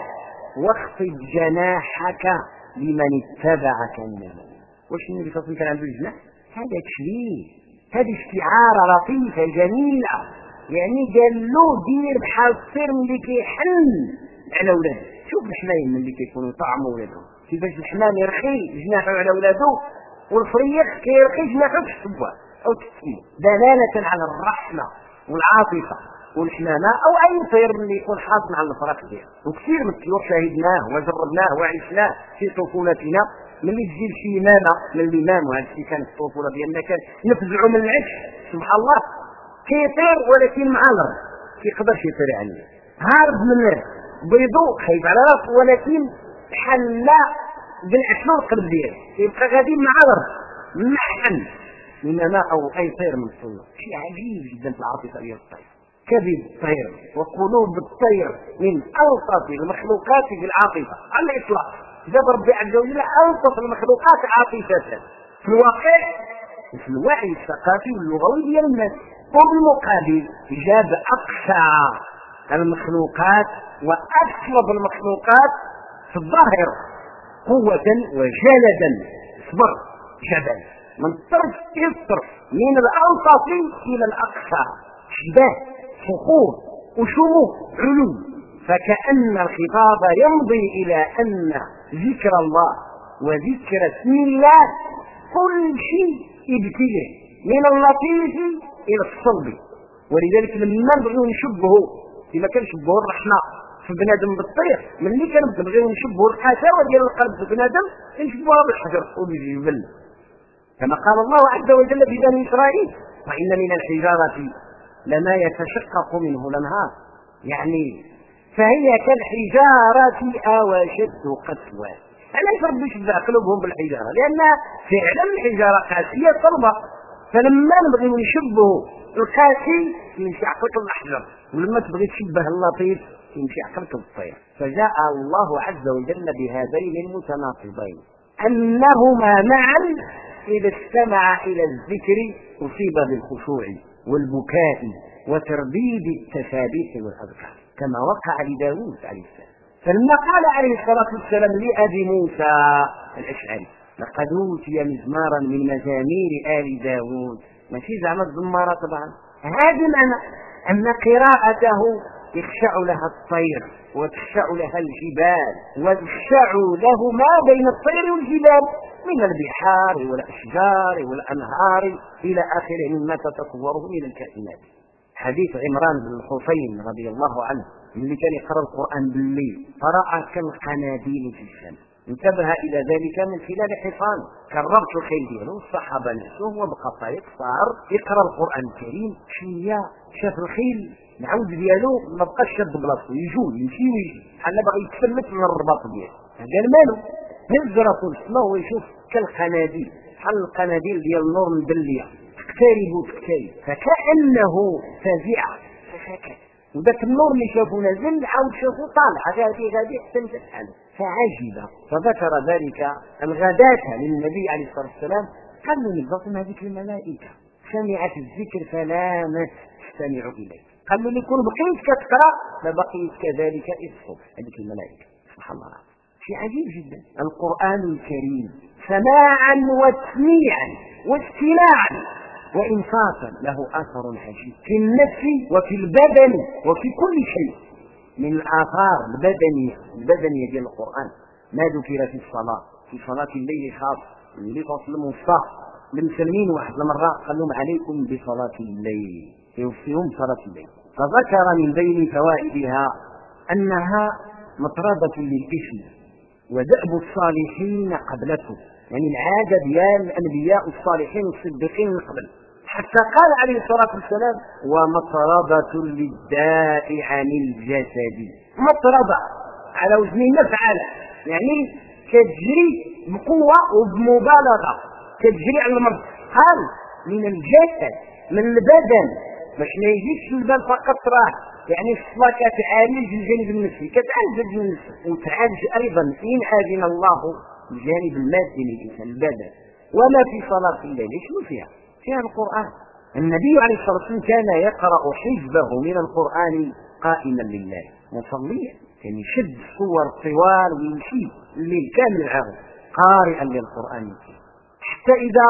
[SPEAKER 2] واخفض جناحك لمن اتبعك من الناس. واش النبي صلى الله عليه وسلم كان عنده جناح؟ هذا تشبيه، هذه استعارة لطيفة جميلة، يعني قال له دير بحال الطير اللي كيحن على ولاده. شوف الحمايم اللي كيكونوا طعموا ولادهم كيفاش الحمام يرخي جناحه على ولاده، والفريق كيرخي جناحه في السبوع او التسكين، دلالة على الرحمة والعاطفة والحنانة. او اي طير اللي يكون حاصل على الفراق ديالو. وكثير من الطيور شاهدناه وجربناه وعشناه في طفولتنا، ملي تجي شي امامه من الامام، وهذا الشيء كانت الطفوله ديالنا كان نفزعوا من العش سبحان الله، كيطير ولكن مع الارض كيقدرش يطير عليه، هارب من الناس بيضو خايف على راسه، ولكن حل بالعشلو القلب ديالو كيبقى غادي مع الارض محن انما او اي طير من الطيور. شيء عجيب جدا في العاطفه ديال الطير. كبد الطير وقلوب الطير من ألطف المخلوقات في العاطفة على الإطلاق. جاب ربي عز وجل ألطف المخلوقات عاطفة في الواقع في الوعي الثقافي واللغوي ديال الناس، وبالمقابل جاب أقسى المخلوقات وأسلب المخلوقات في الظاهر قوة وجلدا. اصبر جبل من طرف إلى الطرف، من الألطف إلى الأقصى، شباه صخور وشموخ علو. فكأن الخطاب يمضي إلى أن ذكر الله وذكر اسم الله كل شيء ابتداء من اللطيف إلى الصلب. ولذلك لما نبغيو نشبهه كما كنشبهه الرحمة في بنادم بالطير، ملي كنبغيو نشبهه القساوة ديال القلب في بنادم كنشبهوها بالحجر وبالجبل، كما قال الله عز وجل في بني إسرائيل وإن من الحجارة لما يتشقق منه الانهار، يعني فهي كالحجارة أو أشد قسوة. علاش ربي شبه قلوبهم بالحجارة؟ لأن فعلا الحجارة قاسية صلبة، فلما نبغي نشبه القاسي يمشي عقلك الأحجر، ولما تبغي تشبه اللطيف يمشي عقلك بالطير. فجاء الله عز وجل بهذين المتناقضين أنهما معا إذا استمع إلى الذكر أصيب بالخشوع والبكاء وترديد التسابيح والأذكار كما وقع لداود عليه السلام. فلما قال عليه الصلاة والسلام لأبي موسى الأشعري لقد أوتي مزمارا من مزامير آل داود، ماشي زعما الزمارة طبعا، هذا معنى أن قراءته يخشع لها الطير وتخشع لها الجبال ويخشع له ما بين الطير والجبال من البحار والأشجار والأنهار إلى آخره مما تتصوره من الكائنات. حديث عمران بن الحسين رضي الله عنه اللي كان يقرأ القرآن بالليل فرأى كالقناديل في الشمس، انتبه إلى ذلك من خلال حصان كربت الخيل ديالو الصحابة نفسه وبقى طريق صار يقرأ القرآن الكريم شوية شاف الخيل العود ديالو ما بقاش شاد بلاصتو يمشي ويجي بحال باغي يتفلت من الرباط ديالو. قال مالو هز راسو للسما وهو يشوف كالقناديل بحال القناديل ديال النور مدليه تقترب فكأنه فزع فسكت، وذاك النور اللي شافه نزل عاود شافه طالع غادي حتى مشى حاله فعجب. فذكر ذلك الغداة للنبي عليه الصلاة والسلام قال له نبض هذيك الملائكة سمعت الذكر فلا تستمع إليه، قال له لكون بقيت كتقرأ فبقيت كذلك الصبح. هذيك الملائكة سبحان الله شيء عجيب جدا. القرآن الكريم سماعا وتسميعا واستماعا وإنصافا له أثر عجيب في النفس وفي البدن وفي كل شيء من الآثار البدنية ديال القرآن. ما ذكر في الصلاة في صلاة الليل خاص اللي توصل المصطفى للمسلمين واحد المرة قال لهم عليكم بصلاة الليل يوصيهم صلاة الليل، فذكر من بين فوائدها أنها مطردة للإثم ودأب الصالحين قبلته، يعني العادة ديال الأنبياء الصالحين الصديقين من قبل، حتى قال عليه الصلاة والسلام ومطردة للداء عن الجسد. مطردة على وزن مفعل، يعني كتجري بقوة وبمبالغة كتجري على المرض، قال من الجسد من البدن باش ما يجيش البال فقط راه يعني الصلاة كتعالج الجانب النفسي كتعالج النفس وتعالج أيضا إن أذن الله الجانب المادي للإنسان البدن. وما في صلاة الليل شنو فيها القرآن. النبي عليه الصلاة والسلام كان يقرأ حزبه من القرآن قائما لله مصليا، كان يشد الصور الطوال ويمشي الليل كامل العام قارئا للقرآن حتى إذا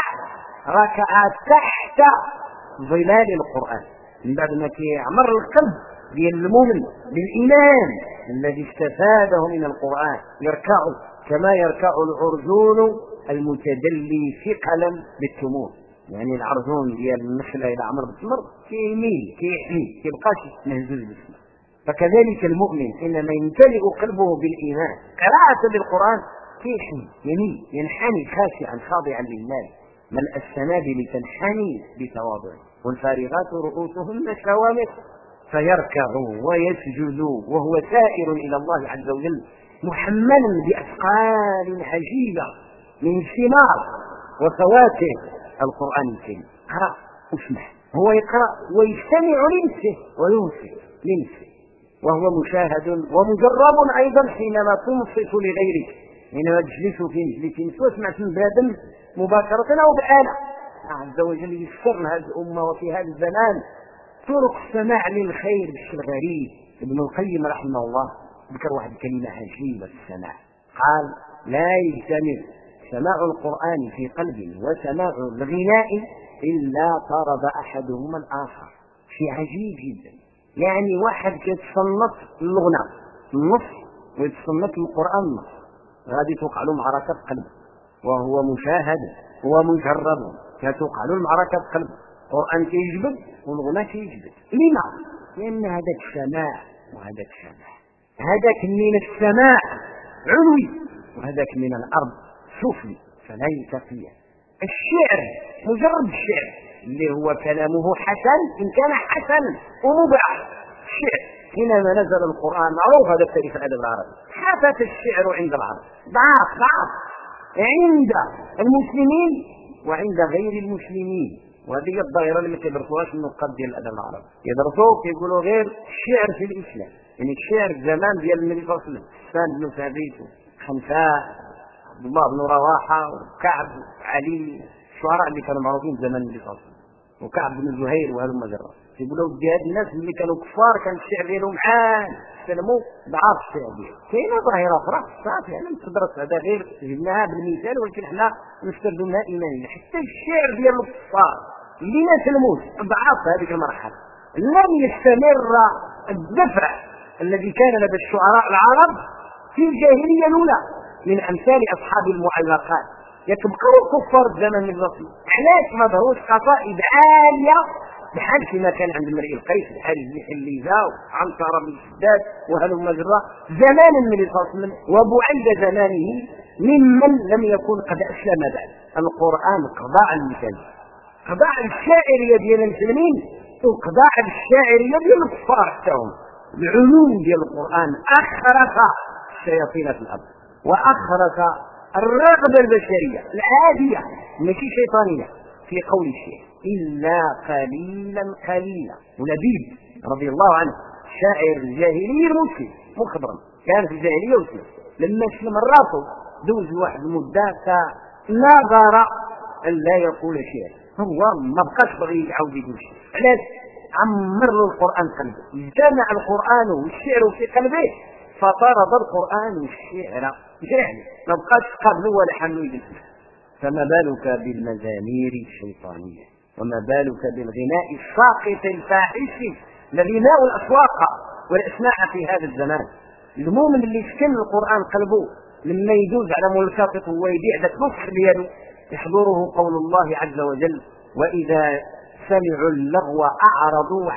[SPEAKER 2] ركع تحت ظلال القرآن من بعد ما يعمر القلب ديال المؤمن بالإيمان الذي استفاده من القرآن يركع كما يركع العرجون المتدلي ثقلا بالتمور، يعني العرجون ديال النخله الى عمر بالتمر كيميل كيحمي كيبقاش مهزوز بالسماء. فكذلك المؤمن حينما يمتلئ قلبه بالإيمان قراءة للقرآن كيحمي يميل ينحني خاشعا خاضعا لله، ملء السنابل تنحني بتواضع والفارغات رؤوسهن شوامخ فيركع ويسجد وهو سائر إلى الله عز وجل محملا بأثقال عجيبة من ثمار وفواكه القرآن الكريم. اقرأ واسمع، هو يقرأ ويستمع لنفسه وينصت لنفسه وهو مشاهد ومجرب أيضا حينما تنصت لغيرك، حينما تجلس في مجلس واسمع في بادم مباشرة أو بآلة. عز وجل يسر هذه الأمة وفي هذا الزمان طرق السماع للخير بشكل غريب. ابن القيم رحمه الله ذكر واحد كلمة عجيبة في السماع، قال لا يجتمع سماع القرآن في قلب وسماع الغناء إلا طرد أحدهما الآخر. شيء عجيب جدا، يعني واحد كيتصنت الغناء النص ويتصنت القرآن النص غادي توقع له معركة قلب وهو مشاهد ومجرب كتوقع له المعركة قلب. القرآن كيجبد والغناء كيجبد. لما؟ لأن هذاك السماع وهذاك السماع، هذاك من السماء علوي وهذاك من الأرض سفلي فلا يلتقيان. الشعر مجرد الشعر اللي هو كلامه حسن إن كان حسن ومباح. الشعر حينما نزل القرآن معروف هذا التاريخ الأدب العربي حدث الشعر عند العرب ضعف عند المسلمين وعند غير المسلمين، وهذه الظاهرة اللي ما كيدرسوهاش النقاد ديال الأدب العربي، يدرسوه كيقولوا غير الشعر في الإسلام، يعني الشعر الزمان ديال النبي صلى الله عليه وسلم حسان بن ثابت وخنساء عبد الله بن رواحة وكعب علي الشعراء اللي كانوا معروفين زمان النبي صلى الله عليه وسلم وكعب بن زهير وهلم جرا، يقولوا هاد الناس اللي كانوا كفار كان الشعر ديالهم عال سلموا ضعاف الشعر ديالهم. كاينه ظاهره اخرى صافي انا تدرس هذا غير جبناها بالمثال ولكن حنا نستخدم منها ايماننا. حتى الشعر ديال الكفار اللي ما سلموش ضعاف هذيك المرحله لم يستمر الدفع الذي كان لدى الشعراء العرب في الجاهلية الأولى من أمثال أصحاب المعلقات يتبقوا كفار الزمن الرسول. علاش ما ظهروش قصائد عالية بحال كما كان عند امرئ القيس بحال الليزة وعنترة بن شداد وهلم جرا زمان النبي صلى الله عليه وسلم وبعيد زمانه ممن لم يكن قد أسلم بعد. القرآن قضاء المثال، قضاء الشاعرية ديال المسلمين وقضاء الشاعرية ديال الكفار حتى هم. العلوم ديال القرآن أخرق الشياطين في الأرض وأخرق الرغبة البشرية العادية ماشي شيطانية في قول الشيء إلا قليلا قليلا. ولبيد رضي الله عنه شاعر الجاهلية المسلم مخضرم كان في الجاهلية وسلم، لما اسلم راسه دوز واحد المدة فنظر أن لا يقول شيئا، هو ما بقاش بغي يعاود يقول شيء. علاش؟ عمر له القرآن قلبه، اجتمع القرآن والشعر في قلبه فطرد القرآن والشعر يعني ما بقاش قبله ولا حمله يجلس. فما بالك بالمزامير الشيطانية وما بالك بالغناء الساقط الفاحش الذي ماء الأسواق والأسماع في هذا الزمان. المؤمن اللي سكن القرآن قلبه لما يجوز على ملتقط ويبيع ذاك نصح ديالو يحضره قول الله عز وجل وإذا سمعوا اللغو أعرضوا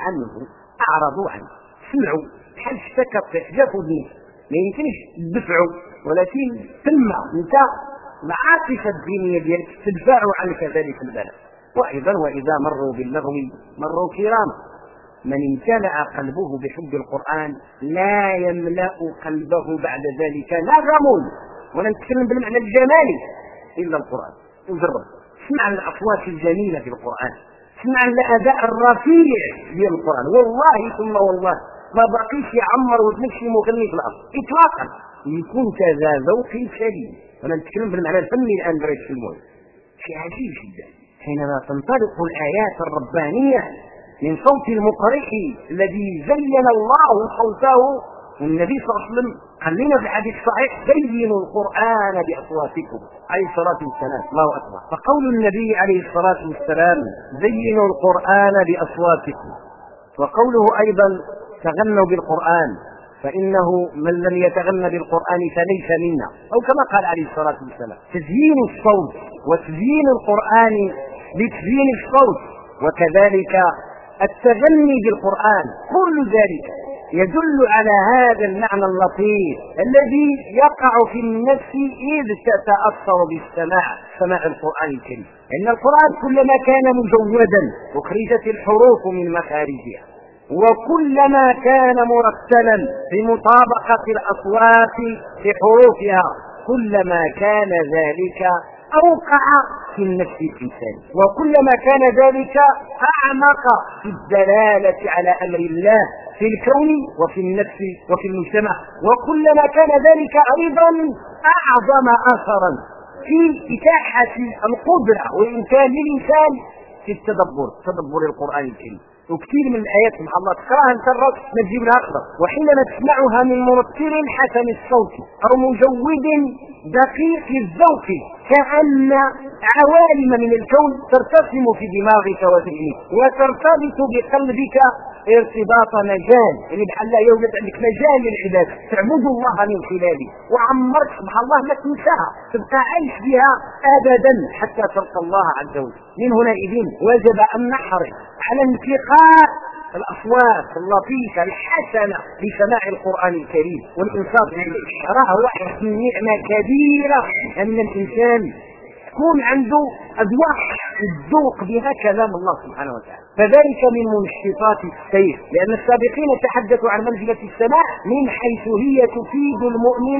[SPEAKER 2] عنه سمعوا بحال اشتكت حجاب ودين ما يمكنش تدفعوا، ولكن ثم انت العاطفة الدينية ديالك تدفع عنك ذلك البلاء. وأيضا وإذا مروا باللغو مروا كراما. من امتلأ قلبه بحب القرآن لا يملأ قلبه بعد ذلك نغم، ولا نتكلم بالمعنى الجمالي إلا القرآن. وجرب اسمع الأصوات الجميلة في القرآن، اسمع الأداء الرفيع ديال القرآن، والله ثم والله ما بقيش يعمر وتمشي مغني في الأرض إطلاقا يكون كذا ذوق شديد. ولا نتكلم بالمعنى الفني الآن بريد في الموت. شيء عجيب جدا حينما تنطلق الآيات الربانية من صوت المقرئ الذي زين الله صوته. والنبي صلى الله عليه وسلم قال لنا في الحديث الصحيح زينوا القرآن بأصواتكم عليه الصلاة والسلام. الله أكبر. فقول النبي عليه الصلاة والسلام زينوا القرآن بأصواتكم، وقوله أيضا تغنوا بالقرآن فإنه من لم يتغنى بالقرآن فليس منا، أو كما قال عليه الصلاة والسلام. تزيين الصوت وتزيين القرآن بتزيين الصوت وكذلك التغني بالقرآن كل ذلك يدل على هذا المعنى اللطيف الذي يقع في النفس إذ تتأثر سماع القرآن الكريم. إن القرآن كلما كان مجودا أخرجت الحروف من مخارجها، وكلما كان مرتلا بمطابقة الأصوات في حروفها كلما كان ذلك أوقع في النفس الإنسان، وكلما كان ذلك أعمق في الدلالة على أمر الله في الكون وفي النفس وفي المجتمع، وكلما كان ذلك أيضا أعظم أثرا في إتاحة القدرة وإمكان للإنسان في تدبر القرآن الكريم. وكثير من الآيات سبحان الله تقراها انت الرأس ما تجيب لها أخضر، وحينما تسمعها من مرتل حسن الصوت أو مجود دقيق الذوق كأن عوالم من الكون ترتسم في دماغك وذهنك وترتبط بقلبك ارتباط مجال، يعني بحال لا يوجد عندك مجال للعبادة تعبد الله من خلاله، وعمرك سبحان الله ما تنساها تبقى عايش بها أبدا حتى تلقى الله عز وجل. من هنائذ وجب أن نحرص على انتقاء الأصوات اللطيفة الحسنة لسماع القرآن الكريم والإنصات إليه. راه واحد من نعمة كبيرة أن الإنسان يكون عنده أذواق الذوق بها كلام الله سبحانه وتعالى، فذلك من منشطات السير، لأن السابقين تحدثوا عن منزلة السماع من حيث هي تفيد المؤمن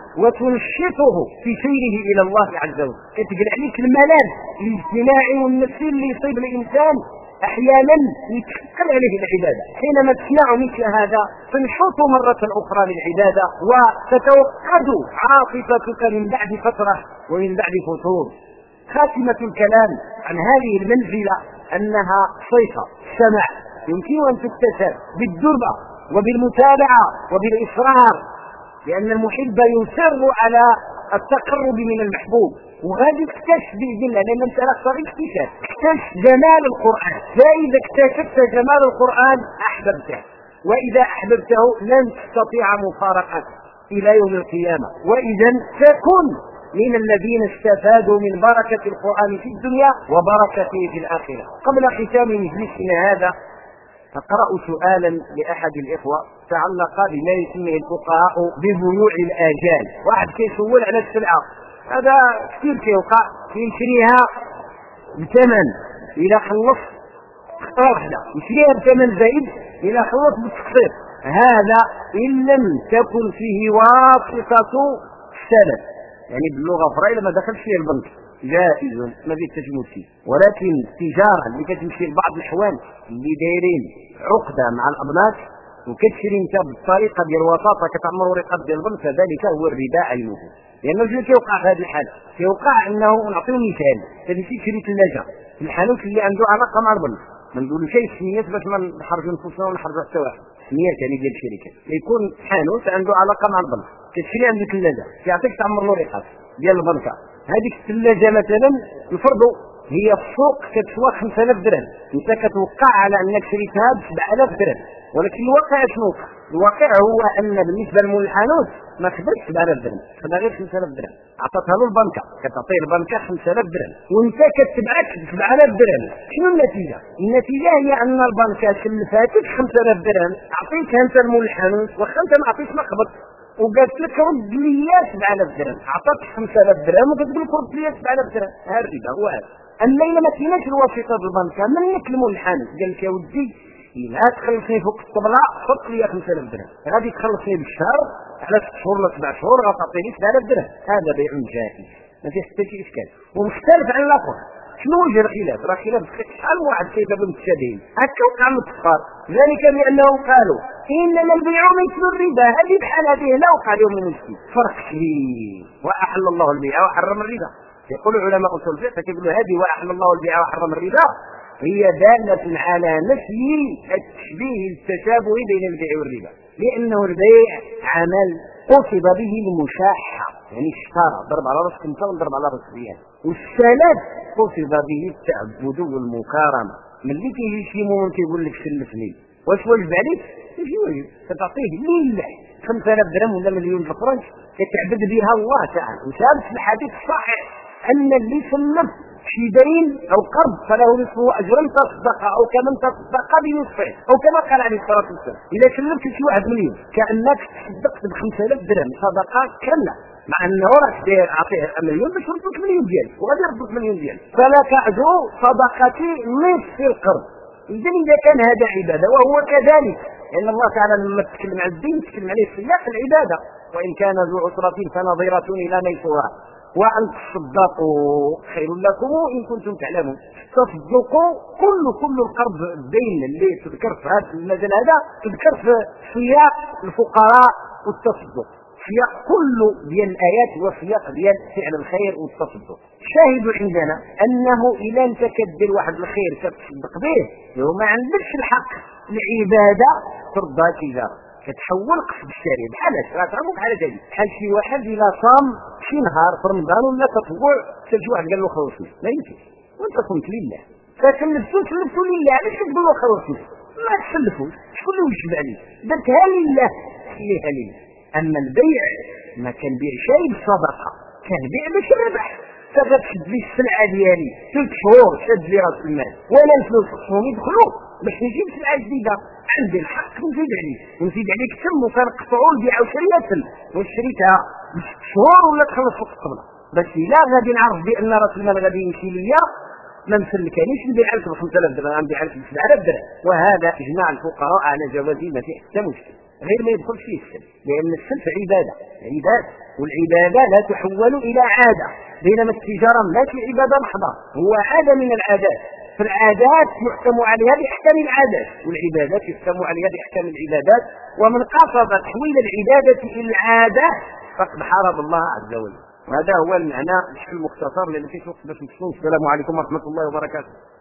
[SPEAKER 2] وتنشطه في سيره إلى الله عز وجل. تقل عليك الملل الاجتماعي والنفسي اللي يصيب الإنسان أحيانا يتحقل عليه العبادة. حينما تسمع مثل هذا تنشط مرة أخرى للعبادة وتتوقد عاطفتك من بعد فترة ومن بعد فتور. خاتمة الكلام عن هذه المنزلة أنها صيغة سمع يمكن أن تكتسب بالدربة وبالمتابعة وبالإصرار، لأن المحب يصر على التقرب من المحبوب، وهذه اكتشف بإذن الله لأن انت لك طريق اكتشاف. اكتشف جمال القرآن، فإذا اكتشفت جمال القرآن أحببته وإذا أحببته لن تستطيع مفارقته إلى يوم القيامة. وإذا تكن من الذين استفادوا من بركة القرآن في الدنيا وبركته في الآخرة. قبل ختام مجلسنا هذا أقرأ سؤالا لأحد الإخوة تعلق بما يسميه الفقهاء ببيوع الآجال. واحد كيسول على السلعة، هذا كثير كيوقع، يشريها بثمن إلى خلص واحدة، يشريها بثمن زائد إلى خلص بالتقسيط. هذا إن لم تكن فيه واسطة السلف، يعني باللغة الفرعية لما دخلش فيه البنك جائز ما فيه التجمد فيه. ولكن التجارة اللي كتمشي لبعض الإخوان اللي دايرين عقدة مع الأبناك وكتشري انت بالطريقة ديال الوساطة كتعمر ورقة ديال البنك، فذلك هو الربا عينه. لأنه شنو كيوقع في هذه الحالة؟ كيوقع أنه نعطيو مثال، كتمشي تشري ثلاجة في الحانوت اللي عنده علاقة مع البنك، ما نقولوا شيء سميات باش ما نحرجوا نفوسنا ونحرجوا حتى واحد، سميات يعني ديال الشركة يكون حانوت عنده علاقة مع البنك، كتشري عنده ثلاجة كيعطيك تعمر له ورقة ديال البنكة. هذيك الثلاجة مثلا نفرضوا هي في السوق كتسوى 5000 درهم، انت كتوقع على انك شريتها ب 7000 درهم، ولكن الواقع شنو؟ الواقع هو ان بالنسبه لمول الحانوت ما خدش 7000 درهم، خدا غير 5000 درهم، عطاتها له البنكه، كتعطيه البنكه 5000 درهم وانت كتبعك ب 7000 درهم. شنو النتيجه؟ النتيجه هي ان البنكه كلفتك 5000 درهم، عطيتها انت لمول الحانوت واخا انت ما عطيتش مقبض، وقالت لك رد لي 7000 درهم، عطاتك 5000 درهم وكتقول لك رد لي 7000 درهم. هذا الربا هو هذا. اما الا ما كايناش الواسطه بالبنكه منك لمول الحانوت قال لك يا ودي إلا تخلصني فوق الطبلة حط لي 5000 درهم، غادي تخلصني بالشهر على 6 شهور ولا 7 شهور غتعطيني 7000 درهم. هذا بيع جائز ما فيه حتى شي اشكال ومختلف عن الاخر. شنو وجه الخلاف؟ راه خلاف شحال واحد كيباب متشابهين هكا وقع متفار، ذلك بانهم قالوا انما البيع مثل الربا، هذه بحال هذه لا وقع اليوم من المسكين فرق كبير. واحل الله البيع وحرم الربا. يقول علماء اصول الفقه كيقولوا هذه واحل الله البيع وحرم الربا هي دالة على نفي التشبيه التشابه بين البيع والربا، لأنه البيع عمل قصد به المشاحة، يعني اشترى ضرب على راس كنتا وضرب على راس ريال، والسلف قصد به التعبد والمكارمة. ملي كيجي شي مؤمن كيقول لك سلفني واش واجب عليك؟ ماشي واجب، كتعطيه لله 5000 درهم ولا مليون فرنك كتعبد بها الله تعالى. وثابت في الحديث الصحيح أن اللي سلف شي دين او قرض فله نصف اجر تصدق او كمن تصدق بنصفه او كما قال عليه الصلاه والسلام. اذا كلفت شي واحد مليون كانك تصدقت ب 5000 درهم صدقه كامله، مع انه راك داير عطيه مليون باش يردك مليون ديالك وغادي يردك مليون ديالك، فلك اجر صدقه نصف القرض. اذا كان هذا عباده وهو كذلك، لان الله تعالى لما تكلم عن الدين تكلم عليه سياق العباده، وان كان ذو عسره فنظيره الى ميسورة وأن تصدقوا خير لكم إن كنتم تعلمون. تصدقوا كل القرض الدين اللي تذكر في هذا المجال هذا تذكر في سياق الفقراء والتصدق، سياق كل ديال الآيات وسياق ديال فعل الخير والتصدق. شاهد عندنا أنه إذا أنت كدير واحد الخير كتصدق به لو ما عندكش الحق العبادة ترضى تجارة كتحول قصد الشارع بحالاش غتعرفوا بحال هذه بحال شي واحد الى صام شي نهار في رمضان ولا تطوع حتى شي واحد قال له خلصني ما يمكنش وانت صمت لله فكلفتو لله علاش تقول له خلصني؟ ما تسلفوش شكون اللي وجب عليه؟ درتها لله خليها لله. اما البيع ما كان بيع شيء بالصدقه، كان بيع باش الربح. فغتشد لي السلعه ديالي 3 شهور شد لي راس المال وانا الفلوس خصهم يدخلوا باش نجيب سلعه جديده، عندي الحق نزيد عليك تم وكنقطعوا البيع وشريتها وشريتها ب6 شهور ولا تخلص فوق الطبله باش الا غادي نعرف بان راس المال غادي يمشي ليا ما نسلكانيش نبيع لك ب 5000 درهم نبيع لك ب 7000 درهم. وهذا اجماع الفقهاء على جواز ما فيه حتى مشكل، غير ما يدخل فيه السلف، لان السلف عباده والعباده لا تحول الى عاده، بينما التجاره ماشي عباده محضه، هو عاده من العادات. فالعادات يحكم عليها باحكام العادات والعبادات يحكم عليها باحكام العبادات، ومن قصد تحويل العباده الى العاده فقد حارب الله عز وجل. وهذا هو المعنى بشكل مختصر لان في وقت باش نفصل. السلام عليكم ورحمه الله وبركاته.